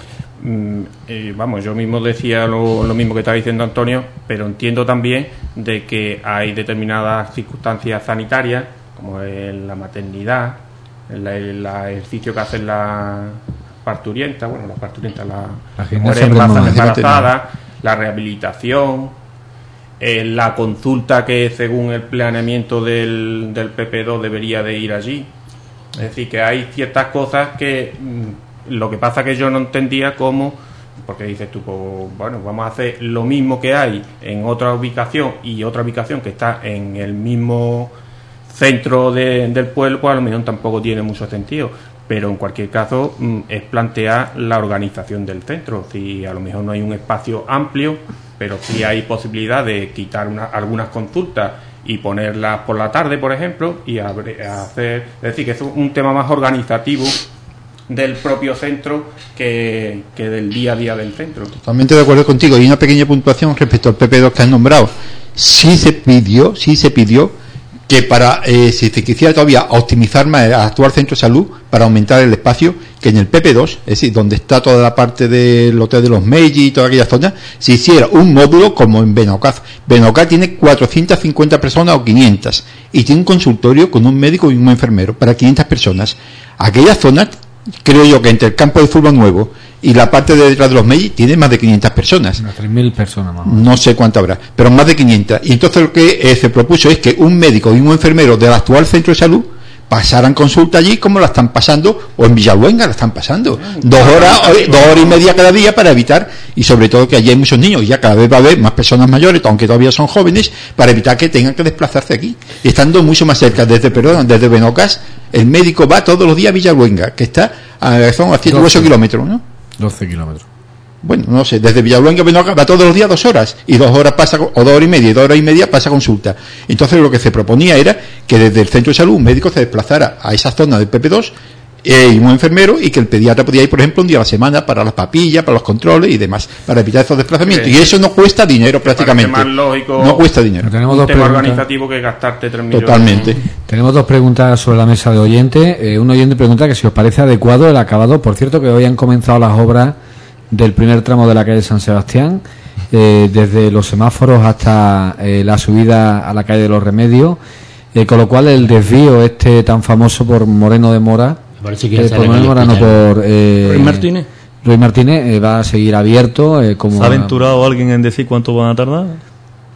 eh, vamos, yo mismo decía lo, lo mismo que estaba diciendo Antonio, pero entiendo también de que hay determinadas circunstancias sanitarias, como es la maternidad, el, el, el ejercicio que hacen la parturienta, bueno, las parturientas, la, la mujeres embarazadas, la rehabilitación, eh, la consulta que según el planeamiento del, del P P dos debería de ir allí. Es decir, que hay ciertas cosas que mmm, lo que pasa que yo no entendía cómo, porque dices tú, pues, bueno, vamos a hacer lo mismo que hay en otra ubicación y otra ubicación que está en el mismo centro de, del pueblo, pues a lo mejor tampoco tiene mucho sentido. Pero en cualquier caso es plantear la organización del centro. Si a lo mejor no hay un espacio amplio, pero sí hay posibilidad de quitar una, algunas consultas y ponerlas por la tarde, por ejemplo, y abre, hacer, es decir, que es un tema más organizativo del propio centro que, que del día a día del centro. Totalmente de acuerdo contigo. Y una pequeña puntuación respecto al P P dos que has nombrado. Sí se pidió, sí se pidió que para, eh, si se quisiera todavía optimizar más el actual centro de salud, para aumentar el espacio, que en el P P dos, es decir, donde está toda la parte del hotel de los Meiji y toda aquella zona, se hiciera un módulo como en Benaucaz. Benaucaz tiene cuatrocientas cincuenta personas o quinientas, y tiene un consultorio con un médico y un enfermero para quinientas personas. Aquella zona, creo yo que entre el campo de fútbol nuevo y la parte de detrás de los Meiji tiene más de quinientas personas. Unas tres mil personas más. No sé cuánto habrá, pero más de quinientas. Y entonces lo que eh, se propuso es que un médico y un enfermero del actual centro de salud pasaran consulta allí como la están pasando, o en Villaluenga la están pasando. Dos horas, dos horas y media cada día para evitar, y sobre todo que allí hay muchos niños, y ya cada vez va a haber más personas mayores, aunque todavía son jóvenes, para evitar que tengan que desplazarse aquí. Y estando mucho más cerca, desde perdón, desde Benaucaz, el médico va todos los días a Villaluenga, que está a, son a siete u ocho kilómetros, ¿no? doce kilómetros. Bueno, no sé, desde Villaluenga a Benaucaz va todos los días dos horas, y dos horas pasa, o dos horas y media, y dos horas y media pasa consulta. Entonces lo que se proponía era que desde el centro de salud un médico se desplazara a esa zona del P P dos, eh, y un enfermero, y que el pediatra podía ir, por ejemplo, un día a la semana para las papillas, para los controles y demás, para evitar esos desplazamientos. Sí. Y eso no cuesta dinero prácticamente. Más lógico, no cuesta dinero. Tenemos un dos tema preguntas. Organizativo que gastarte tres millones. Totalmente. Tenemos dos preguntas sobre la mesa de oyente. Eh, un oyente pregunta que si os parece adecuado el acabado. Por cierto, que hoy han comenzado las obras del primer tramo de la calle San Sebastián, eh, desde los semáforos hasta eh, la subida a la calle de los Remedios, eh, con lo cual el desvío este tan famoso por Moreno de Mora, parece que eh, por Moreno de Mora, no por eh, Ruiz Martínez, Ruiz Martínez eh, va a seguir abierto. Eh, como ¿Se ha aventurado alguien en decir cuánto van a tardar?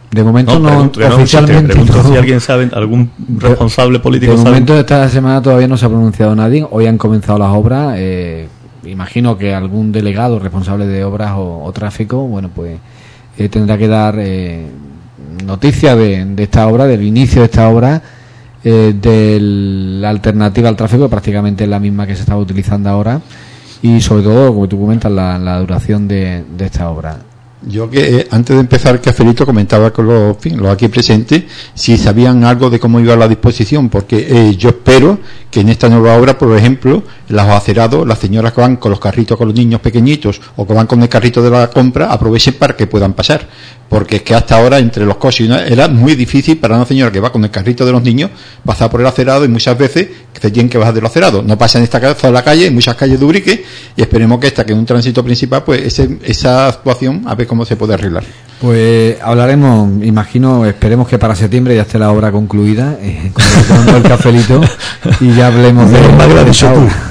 De momento no, pregunto, no oficialmente no, no. Si alguien sabe, algún responsable político de sabe. momento de esta semana todavía no se ha pronunciado nadie. Hoy han comenzado las obras. Eh, imagino que algún delegado responsable de obras o, o tráfico, bueno, pues eh, tendrá que dar eh, noticia de, de esta obra, del inicio de esta obra, eh, de la alternativa al tráfico, que prácticamente es la misma que se estaba utilizando ahora, y sobre todo, como tú comentas, la, la duración de, de esta obra. Yo que eh, antes de empezar, Cafelito comentaba con los, en fin, los aquí presentes si sabían algo de cómo iba la disposición, porque eh, yo espero que en esta nueva obra, por ejemplo, los acerados, las señoras que van con los carritos con los niños pequeñitos o que van con el carrito de la compra, aprovechen para que puedan pasar, porque es que hasta ahora entre los coches y una, era muy difícil para una señora que va con el carrito de los niños pasar por el acerado, y muchas veces se tienen que bajar de los acerados. No pasa en esta casa de la calle, en muchas calles de Ubrique, y esperemos que esta, que en un tránsito principal, pues ese, esa actuación, a ver cómo se puede arreglar. Pues hablaremos, imagino, esperemos que para septiembre ya esté la obra concluida, eh, con el cafelito, y ya hablemos de, de esa obra.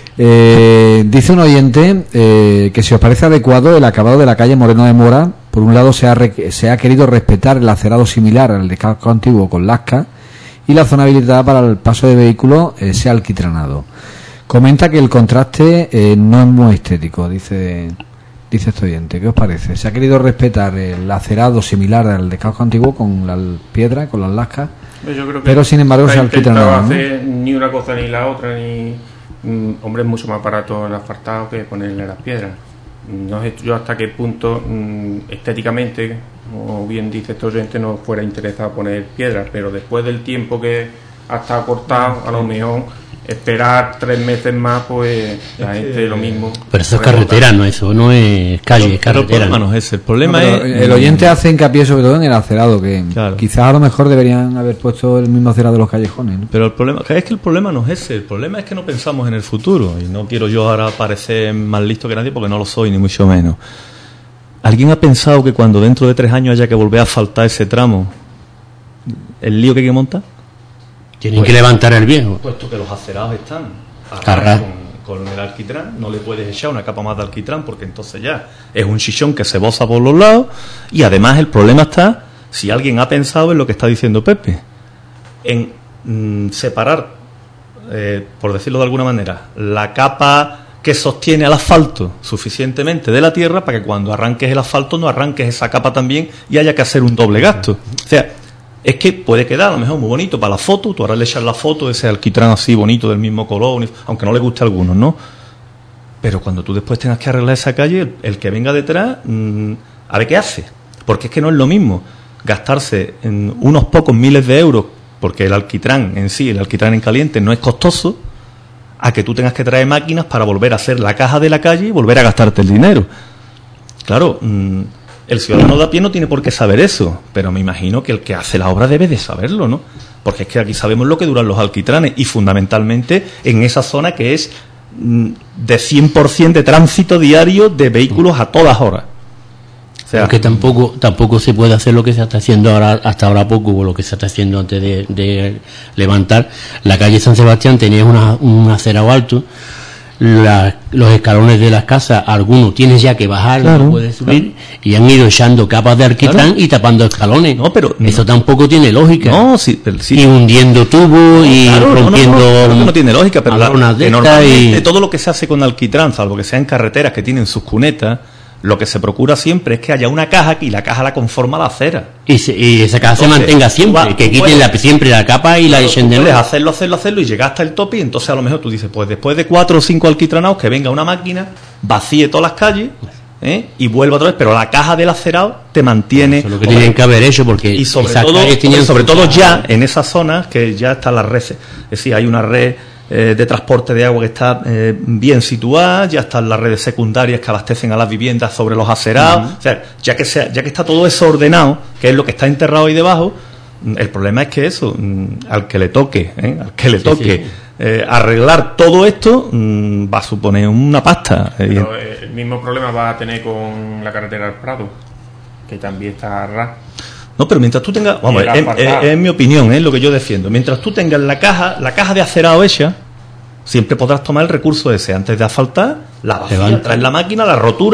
Eh, dice un oyente eh, que si os parece adecuado el acabado de la calle Moreno de Mora. Por un lado se ha, re- se ha querido respetar el acerado similar al de casco antiguo con lasca, y la zona habilitada para el paso de vehículos eh, se ha alquitranado. Comenta que el contraste eh, no es muy estético, dice dice este oyente. ¿Qué os parece? Se ha querido respetar el acerado similar al de casco antiguo con la piedra, con las lascas, Yo creo que pero sin embargo se ha alquitranado, no ¿no? hacer ni una cosa ni la otra, ni mm, hombre, es mucho más barato el asfaltado que ponerle las piedras. No sé yo hasta qué punto mmm, estéticamente, como bien dice este oyente, no fuera interesado poner piedras, pero después del tiempo que ha estado cortado, a lo mejor esperar tres meses más, pues la es gente que... lo mismo. Pero eso es carretera, no, eso no es calle, es carretera. Pero el problema no es ese, el problema no, es... El oyente hace hincapié sobre todo en el acerado, que claro. Quizás a lo mejor deberían haber puesto el mismo acerado de los callejones, ¿no? Pero el problema es que el problema no es ese, el problema es que no pensamos en el futuro, y no quiero yo ahora parecer más listo que nadie porque no lo soy, ni mucho menos. ¿Alguien ha pensado que cuando dentro de tres años haya que volver a asfaltar ese tramo, el lío que hay que montar? Tienen pues, que levantar el viejo. Puesto que los acerados están con, con el alquitrán, no le puedes echar una capa más de alquitrán porque entonces ya es un chichón que se boza por los lados. Y además el problema está, si alguien ha pensado en lo que está diciendo Pepe, en mmm, separar, eh, por decirlo de alguna manera, la capa que sostiene al asfalto suficientemente de la tierra para que cuando arranques el asfalto no arranques esa capa también y haya que hacer un doble gasto. O sea, es que puede quedar a lo mejor muy bonito para la foto, tú ahora le echas la foto de ese alquitrán así bonito del mismo color, aunque no le guste a algunos, ¿no? Pero cuando tú después tengas que arreglar esa calle, el, el que venga detrás, mmm, a ver qué hace, porque es que no es lo mismo gastarse en unos pocos miles de euros, porque el alquitrán en sí, el alquitrán en caliente no es costoso, a que tú tengas que traer máquinas para volver a hacer la caja de la calle y volver a gastarte el dinero. Claro, mmm, el ciudadano de a pie no tiene por qué saber eso, pero me imagino que el que hace la obra debe de saberlo, ¿no? Porque es que aquí sabemos lo que duran los alquitranes y fundamentalmente en esa zona que es mmm, de cien por ciento de tránsito diario de vehículos a todas horas. O sea, porque tampoco tampoco se puede hacer lo que se está haciendo ahora, hasta ahora poco, o lo que se está haciendo antes de, de levantar. La calle San Sebastián tenía una, un acerado alto, la, los escalones de las casas, algunos tienes ya que bajar, claro, no puedes subir, claro, y han ido echando capas de alquitrán, claro, y tapando escalones. No, pero eso no, tampoco tiene lógica. No, sí, pero sí. Y hundiendo tubos, no, y claro, rompiendo. No, no, no, no tiene lógica, pero la, de normalmente y... todo lo que se hace con alquitrán, salvo que sea en carreteras que tienen sus cunetas, lo que se procura siempre es que haya una caja y la caja la conforma la acera. Y, se, y esa caja entonces, se mantenga siempre, va, que quiten la, siempre la capa y claro, la echen de nuevo. Hacerlo, hacerlo, hacerlo y llegar hasta el tope, y entonces a lo mejor tú dices, pues después de cuatro o cinco alquitranados que venga una máquina, vacíe todas las calles, ¿eh? Y vuelva otra vez, pero la caja del acerado te mantiene. Eso es lo que hombre, tienen que haber hecho, porque y sobre todo, hombre, sobre todo ya en esas zonas que ya están las redes, es decir, hay una red Eh, de transporte de agua que está eh, bien situada, ya están las redes secundarias que abastecen a las viviendas sobre los acerados, uh-huh. O sea, ya que sea, ya que está todo eso ordenado, que es lo que está enterrado ahí debajo, el problema es que eso, al que le toque, ¿eh? al que le toque sí, sí. Eh, arreglar todo esto, va a suponer una pasta. Pero el mismo problema va a tener con la carretera del Prado, que también está ras. No, pero mientras tú tengas, vamos, es, es, es mi opinión, es ¿eh? lo que yo defiendo. Mientras tú tengas la caja, la caja de acerado hecha, siempre podrás tomar el recurso ese antes de asfaltar, la vacía, traes la máquina, la rotura,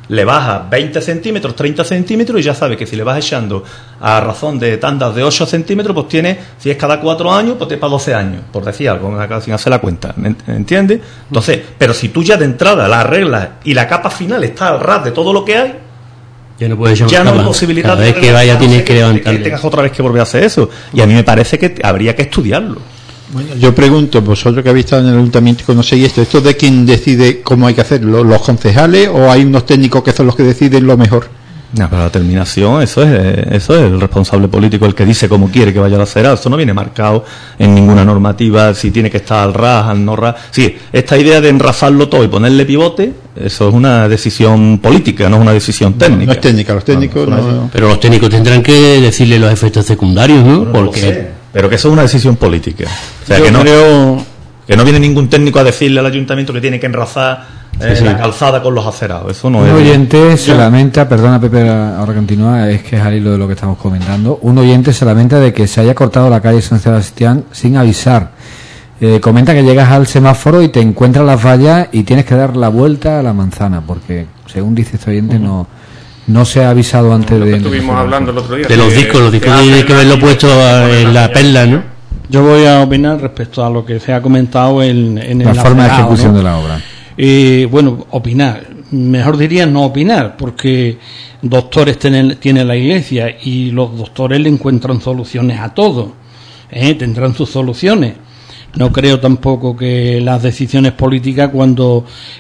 le bajas veinte centímetros, treinta centímetros y ya sabes que si le vas echando a razón de tandas de ocho centímetros, pues tiene, si es cada cuatro años, pues te para doce años, por decir algo, sin hacer la cuenta, ¿entiendes? Entonces, pero si tú ya de entrada la arreglas y la capa final está al ras de todo lo que hay, ya no puedes ya no hay posibilidad cada vez de que vaya tienes que levantar, que tengas otra vez que volver a hacer eso, y a mí me parece que habría que estudiarlo. Bueno, yo pregunto, vosotros que habéis estado en el ayuntamiento y conocéis esto, ¿esto de quién decide cómo hay que hacerlo? ¿Los concejales o hay unos técnicos que son los que deciden lo mejor? No, pero la terminación, eso es eso es el responsable político, el que dice cómo quiere que vaya la acera. Eso no viene marcado en ninguna normativa, si tiene que estar al ras, al no ras. Sí, esta idea de enrasarlo todo y ponerle pivote, eso es una decisión política, no es una decisión técnica. No, no es técnica, los técnicos no, no. Pero los técnicos tendrán que decirle los efectos secundarios, ¿no? no Porque... sé, pero que eso es una decisión política. O sea, yo que no, creo... que no viene ningún técnico a decirle al ayuntamiento que tiene que enrazar eh, sí, sí. la calzada con los acerados. Eso no un es. Un oyente se lamenta, perdona Pepe, ahora continúa, es que es al hilo de lo que estamos comentando. Un oyente se lamenta de que se haya cortado la calle San Sebastián sin avisar. Eh, comenta que llegas al semáforo y te encuentras las vallas y tienes que dar la vuelta a la manzana, porque según dice este oyente, uh-huh. no no se ha avisado antes lo de. Que estuvimos hablando el otro día. De los que, discos, los discos tienen que haberlo puesto en la perla, ¿no? Yo voy a opinar respecto a lo que se ha comentado en, en la el forma acerado, de ejecución ¿no? de la obra. Eh, bueno, opinar, mejor diría no opinar, porque doctores tiene, tiene la Iglesia y los doctores le encuentran soluciones a todo, ¿eh? Tendrán sus soluciones. No creo tampoco que las decisiones políticas, cuando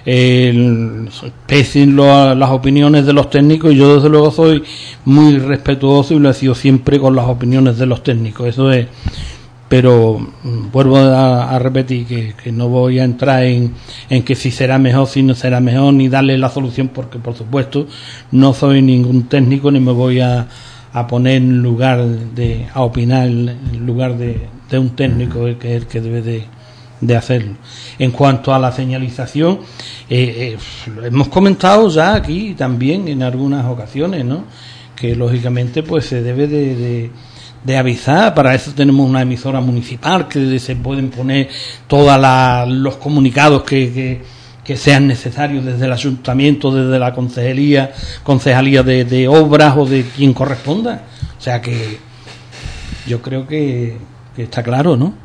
eh, pesen lo, las opiniones de los técnicos, y yo desde luego soy muy respetuoso y lo he sido siempre con las opiniones de los técnicos, eso es. Pero vuelvo a, a repetir que, que no voy a entrar en, en que si será mejor, si no será mejor, ni darle la solución, porque por supuesto no soy ningún técnico ni me voy a, a poner en lugar de, a opinar en lugar de, de un técnico que es el que debe de, de hacerlo. En cuanto a la señalización, eh, eh, lo hemos comentado ya aquí también en algunas ocasiones, ¿no? Que lógicamente pues se debe de, de de avisar. Para eso tenemos una emisora municipal que se pueden poner todos los comunicados que, que, que sean necesarios desde el ayuntamiento, desde la concejalía, concejalía de, de obras o de quien corresponda. O sea que yo creo que, que está claro, ¿no?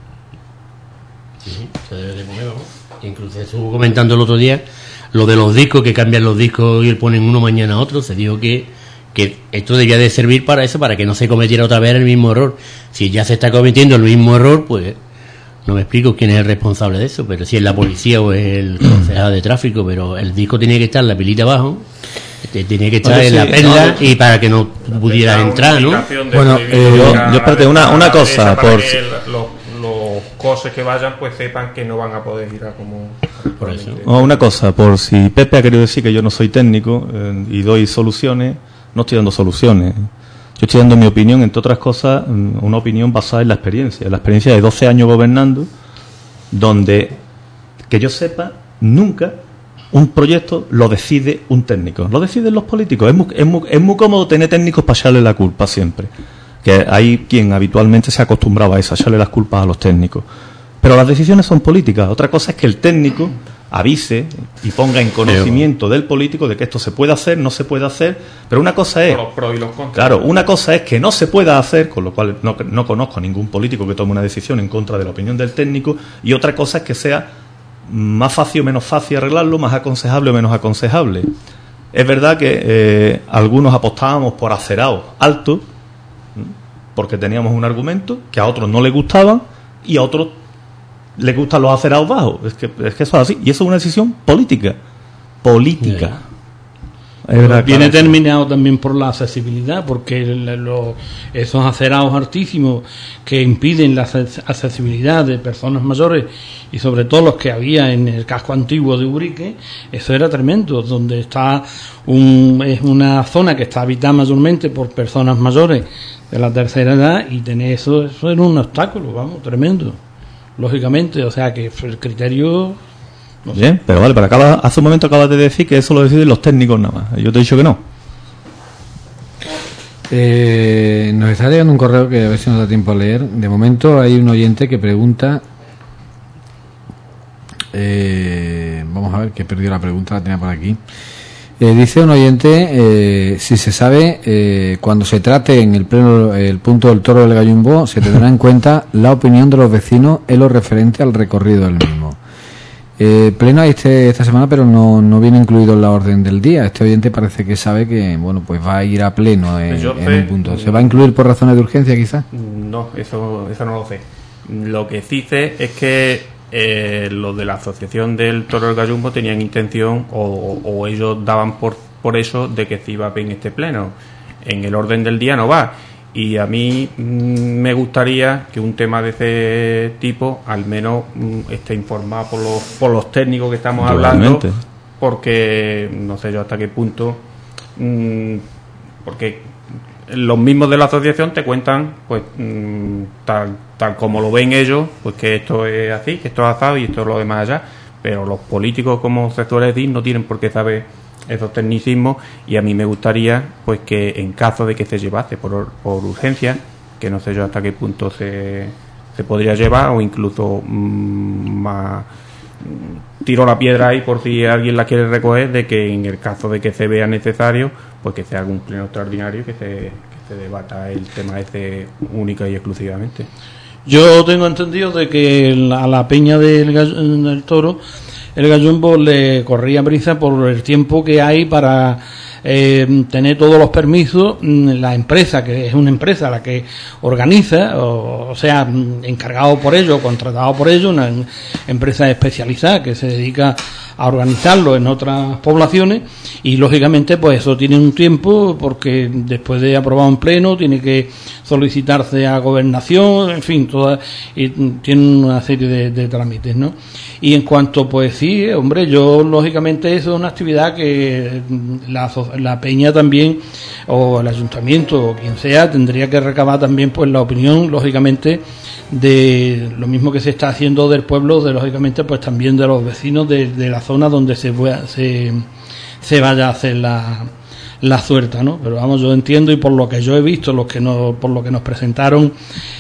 Sí, se debe de poner, ¿no? Incluso estuvo comentando el otro día lo de los discos, que cambian los discos y ponen uno mañana a otro. Se dijo que que esto debía de servir para eso, para que no se cometiera otra vez el mismo error. Si ya se está cometiendo el mismo error, pues no me explico quién es el responsable de eso, pero si es la policía o es el concejal de tráfico, pero el disco tenía que estar en la pilita abajo, tenía que estar en la perla, y para que no pudiera entrar, ¿no? Bueno, eh, yo, yo espérate, una, una cosa, por si los, los coches que vayan pues sepan que no van a poder ir a como... Por eso. Oh, una cosa, por si Pepe ha querido decir que yo no soy técnico eh, y doy soluciones, no estoy dando soluciones. Yo estoy dando mi opinión, entre otras cosas, una opinión basada en la experiencia. La experiencia de doce años gobernando, donde, que yo sepa, nunca un proyecto lo decide un técnico. Lo deciden los políticos. Es muy, es muy, es muy cómodo tener técnicos para echarle la culpa siempre. Que hay quien habitualmente se acostumbraba a eso, a echarle las culpas a los técnicos. Pero las decisiones son políticas. Otra cosa es que el técnico avise y ponga en conocimiento del político de que esto se puede hacer, no se puede hacer, pero una cosa es, los pros y los contras. Claro, una cosa es que no se pueda hacer, con lo cual no, no conozco a ningún político que tome una decisión en contra de la opinión del técnico, y otra cosa es que sea más fácil o menos fácil arreglarlo, más aconsejable o menos aconsejable. Es verdad que eh, algunos apostábamos por acerados altos, porque teníamos un argumento que a otros no les gustaban y a otros les gustan los acerados bajos. Es que, es que eso es así. Y eso es una decisión política. Política. Yeah. Es verdad, viene claro, terminado también por la accesibilidad, porque lo, esos acerados altísimos que impiden la accesibilidad de personas mayores, y sobre todo los que había en el casco antiguo de Ubrique, eso era tremendo, donde está un, es una zona que está habitada mayormente por personas mayores de la tercera edad, y tener eso, eso era un obstáculo, vamos, tremendo. Lógicamente, o sea que el criterio... No sé. Bien, pero vale, pero acaba, hace un momento acabas de decir que eso lo deciden los técnicos nada más. Yo te he dicho que no. Eh, nos está llegando un correo que a ver si nos da tiempo a leer. De momento hay un oyente que pregunta... Eh, vamos a ver, que he perdido la pregunta, la tenía por aquí. Eh, dice un oyente, eh, si se sabe, eh, cuando se trate en el pleno el punto del Toro del Gallumbo, se tendrá en cuenta la opinión de los vecinos en lo referente al recorrido del mismo. Eh, pleno hay este, esta semana, pero no, no viene incluido en la orden del día. Este oyente parece que sabe que, bueno, pues va a ir a pleno en, Yo en sé, un punto. ¿Se va a incluir por razones de urgencia, quizás? No, eso, eso no lo sé. Lo que sí sé es que eh, los de la Asociación del Toro del Gallumbo tenían intención, o, o ellos daban por, por eso, de que se iba a ver en este pleno. En el orden del día no va. Y a mí mm, me gustaría que un tema de ese tipo al menos mm, esté informado por los, por los técnicos que estamos hablando, porque no sé yo hasta qué punto, mm, porque los mismos de la asociación te cuentan pues mm, tal, tal como lo ven ellos, pues que esto es así, que esto es asado y esto es lo demás allá, pero los políticos, como se suele decir, no tienen por qué saber esos tecnicismos, y a mí me gustaría pues que en caso de que se llevase por, por urgencia, que no sé yo hasta qué punto se, se podría llevar, o incluso mmm, más tiro la piedra ahí por si alguien la quiere recoger, de que en el caso de que se vea necesario, pues que se haga un pleno extraordinario, que se, que se debata el tema ese única y exclusivamente. Yo tengo entendido de que a la peña del, del Toro el Gallumbo le corría prisa por el tiempo que hay para eh, tener todos los permisos. La empresa, que es una empresa la que organiza, o, o sea, encargado por ello, contratado por ello, una empresa especializada que se dedica a organizarlo en otras poblaciones, y lógicamente pues eso tiene un tiempo, porque después de aprobado en pleno tiene que solicitarse a gobernación, en fin, toda, y tiene una serie de, de trámites, ¿no? Y en cuanto, pues sí, hombre, yo lógicamente eso es una actividad que la, la peña también, o el ayuntamiento, o quien sea, tendría que recabar también pues la opinión, lógicamente, de lo mismo que se está haciendo del pueblo, de lógicamente pues también de los vecinos de, de la zona donde se, se, se vaya a hacer la, la suelta, ¿no? Pero vamos, yo entiendo, y por lo que yo he visto, los que nos, por lo que nos presentaron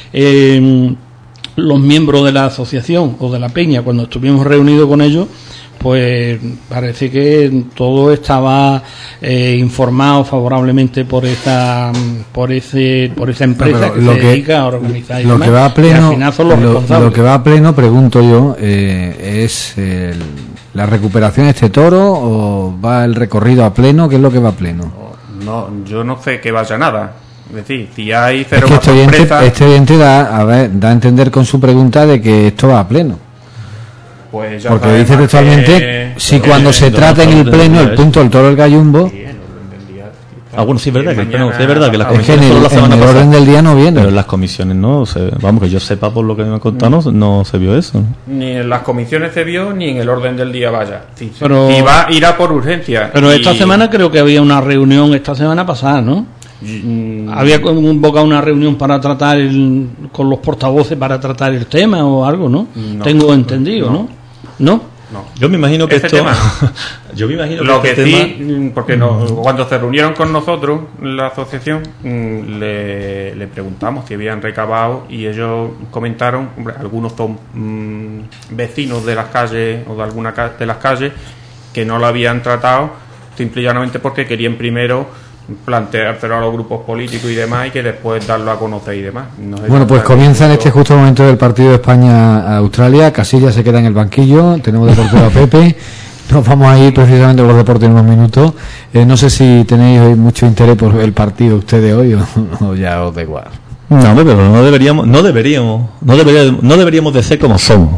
eh, los miembros de la asociación o de la peña cuando estuvimos reunidos con ellos, pues parece que todo estaba eh, informado favorablemente por esa por ese por esa empresa no, que se que, dedica a organizar y lo demás, que va a pleno, al final son los lo, responsables. Lo que va a pleno, pregunto yo, eh, es el, la recuperación de este toro, o va el recorrido a pleno. ¿Qué es lo que va a pleno? No, yo no sé que vaya nada. Es decir, si hay cero es que este oyente, sorpresa, este oyente da, a ver, da a entender con su pregunta de que esto va a pleno. Pues ya porque dice textualmente que, si eh, cuando eh, se trata en el pleno el punto del Toro del Gallumbo. Ah, bueno, sí es verdad que el pleno, sí es verdad que las comisiones es que en el, la semana en el pasada, orden del día no viene. Pero en las comisiones no, se, vamos, que yo sepa por lo que me han contado, no, no se vio eso, ¿no? Ni en las comisiones se vio, ni en el orden del día vaya. Sí, pero, y va irá por urgencia. Pero y, esta semana creo que había una reunión esta semana pasada, ¿no? Mm, había convocado una reunión para tratar el, con los portavoces para tratar el tema o algo, ¿no? no Tengo entendido, ¿no? ¿No? ¿No? No. Yo me imagino que ese esto tema, yo me imagino lo que, que este sí, tema... porque no, cuando se reunieron con nosotros la asociación, le, le preguntamos si habían recabado, y ellos comentaron, hombre, algunos son mmm, vecinos de las calles o de alguna de las calles que no lo habían tratado simple y llanamente porque querían primero planteárselo a los grupos políticos y demás, y que después darlo a conocer y demás. No sé, bueno, pues comienza en este justo momento del partido de España-Australia. Casillas se queda en el banquillo, tenemos de portero a Pepe. Nos vamos a ir precisamente a los deportes en unos minutos. Eh, no sé si tenéis hoy mucho interés por el partido ustedes hoy, o, o ya os da igual. No, pero no deberíamos, no deberíamos, no deberíamos, no deberíamos de ser como somos.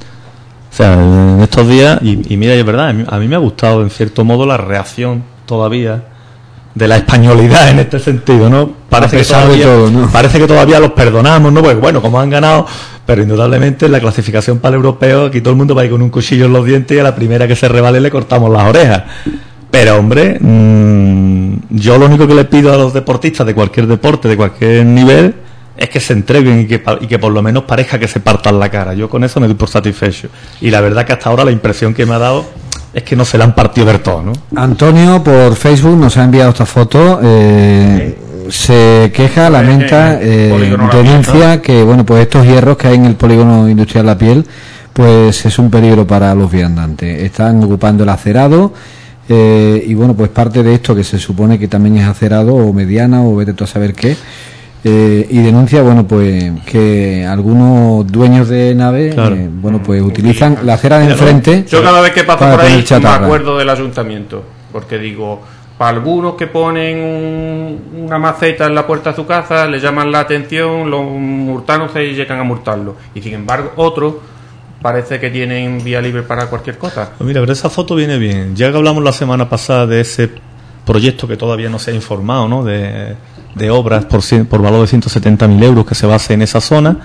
O sea, en estos días, y, y mira, es verdad, a mí, a mí me ha gustado en cierto modo la reacción todavía de la españolidad en este sentido, ¿no? Parece que todavía, todo, ¿no? Parece que todavía los perdonamos, ¿no? Pues bueno, como han ganado, pero indudablemente en la clasificación para el europeo aquí todo el mundo va a ir con un cuchillo en los dientes, y a la primera que se rebale le cortamos las orejas. Pero hombre, mmm, yo lo único que le pido a los deportistas de cualquier deporte, de cualquier nivel, es que se entreguen y que, y que por lo menos parezca que se partan la cara. Yo con eso me doy por satisfecho. Y la verdad que hasta ahora la impresión que me ha dado es que no se la han partido del todo, ¿no? Antonio por Facebook nos ha enviado esta foto. Eh, se queja, lamenta, eh, denuncia que, bueno, pues estos hierros que hay en el polígono industrial La Piel, pues es un peligro para los viandantes. Están ocupando el acerado Eh, y bueno, pues parte de esto que se supone que también es acerado o mediana o vete tú a saber qué. Eh, y denuncia, bueno, pues que algunos dueños de nave, Claro. eh, bueno, pues utilizan la acera de enfrente. Yo cada vez que paso para por ahí poner me chatarra. acuerdo del ayuntamiento, porque digo, para algunos que ponen un- una maceta en la puerta de su casa, le llaman la atención, los murtanos se llegan a multarlo. Y sin embargo, otros parece que tienen vía libre para cualquier cosa. Pues mira, pero esa foto viene bien. Ya que hablamos la semana pasada de ese proyecto que todavía no se ha informado, ¿no? De, de obras por, cien- por valor de ciento setenta mil euros que se base en esa zona.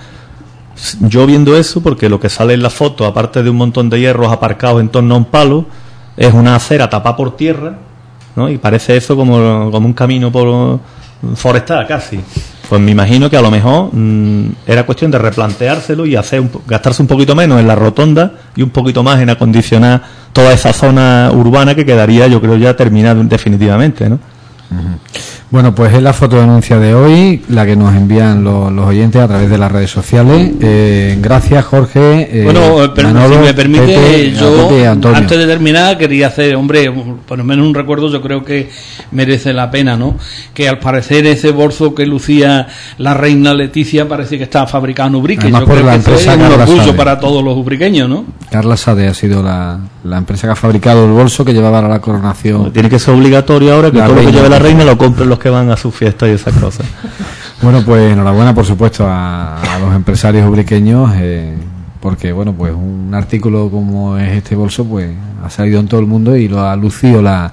Yo viendo eso, porque lo que sale en la foto, aparte de un montón de hierros aparcados en torno a un palo, es una acera tapada por tierra, ¿no? Y parece eso como, como un camino por forestal casi. Pues me imagino que a lo mejor mmm, era cuestión de replanteárselo y hacer un, gastarse un poquito menos en la rotonda y un poquito más en acondicionar toda esa zona urbana que quedaría, yo creo, ya terminada definitivamente, ¿no? Bueno, pues es la fotodenuncia de hoy, la que nos envían los, los oyentes a través de las redes sociales. Eh, gracias, Jorge. Eh, Bueno, pero Manolo, si me permite, Pepe, yo Pepe y Antonio. antes de terminar quería hacer, hombre, por lo menos un recuerdo, yo creo que merece la pena, ¿no? Que al parecer ese bolso que lucía la reina Leticia parece que estaba fabricado en Ubrique. Además, Yo por creo la que fue empresa un Carla orgullo Sade. para todos los ubriqueños, ¿no? Carla Sade ha sido la, la empresa que ha fabricado el bolso que llevaba a la coronación. Tiene que ser obligatorio ahora que La todo lo que reina. lleve la reina lo compren los que van a su fiesta y esas cosas. Bueno, pues enhorabuena, por supuesto, a, a los empresarios ubriqueños, eh, porque, bueno, pues un artículo como es este bolso, pues ha salido en todo el mundo y lo ha lucido la,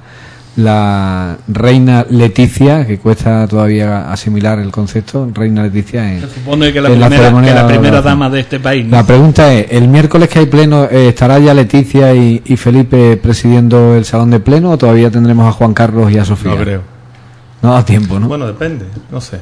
la reina Leticia, que cuesta todavía asimilar el concepto, reina Leticia en, Se supone que la en la primera, ceremonia que la de primera inauguración. dama de este país, ¿no? La pregunta es, ¿el miércoles que hay pleno eh, estará ya Leticia y, y Felipe presidiendo el salón de pleno o todavía tendremos a Juan Carlos y a Sofía? No creo. No da tiempo, ¿no? Bueno, depende, no sé.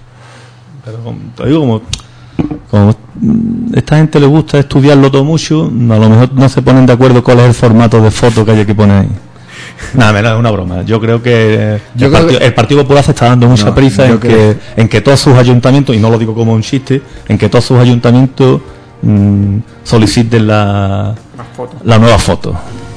Pero como, te digo, como, como mm, esta gente le gusta estudiarlo todo mucho, a lo mejor no se ponen de acuerdo cuál es el formato de foto que hay que poner ahí. Nada, mira, es una broma. Yo creo que, Yo el, creo partido, que- el Partido Popular se está dando mucha No, prisa yo en creo- que, en que todos sus ayuntamientos, y no lo digo como un chiste, en que todos sus ayuntamientos mm, soliciten la, Más fotos. la nueva foto.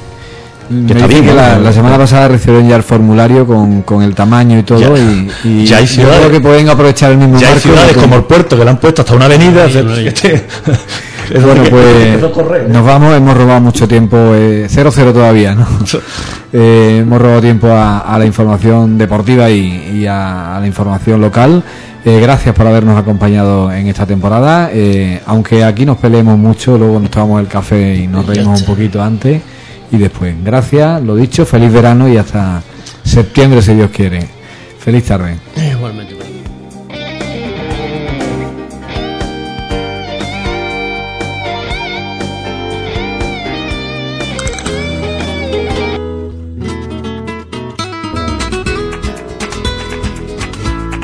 Me está dicen bien, que ¿no? la, la semana pasada recibieron ya el formulario con, con el tamaño y todo Ya. y, y Ya hay yo ciudades- creo que pueden aprovechar el mismo Ya hay marco ciudades y con- como el puerto que le han puesto hasta una avenida. Sí, o sea, no hay. este- Bueno, eso- pues eso es correr. nos vamos, hemos robado mucho tiempo, eh, cero cero todavía, ¿no? Eh, hemos robado tiempo a, a la información deportiva y, y a, a la información local. Eh, gracias por habernos acompañado en esta temporada. Eh, aunque aquí nos peleemos mucho, luego nos tomamos el café y nos reímos un poquito antes y después. Gracias, lo dicho, feliz verano y hasta septiembre si Dios quiere. Feliz tarde.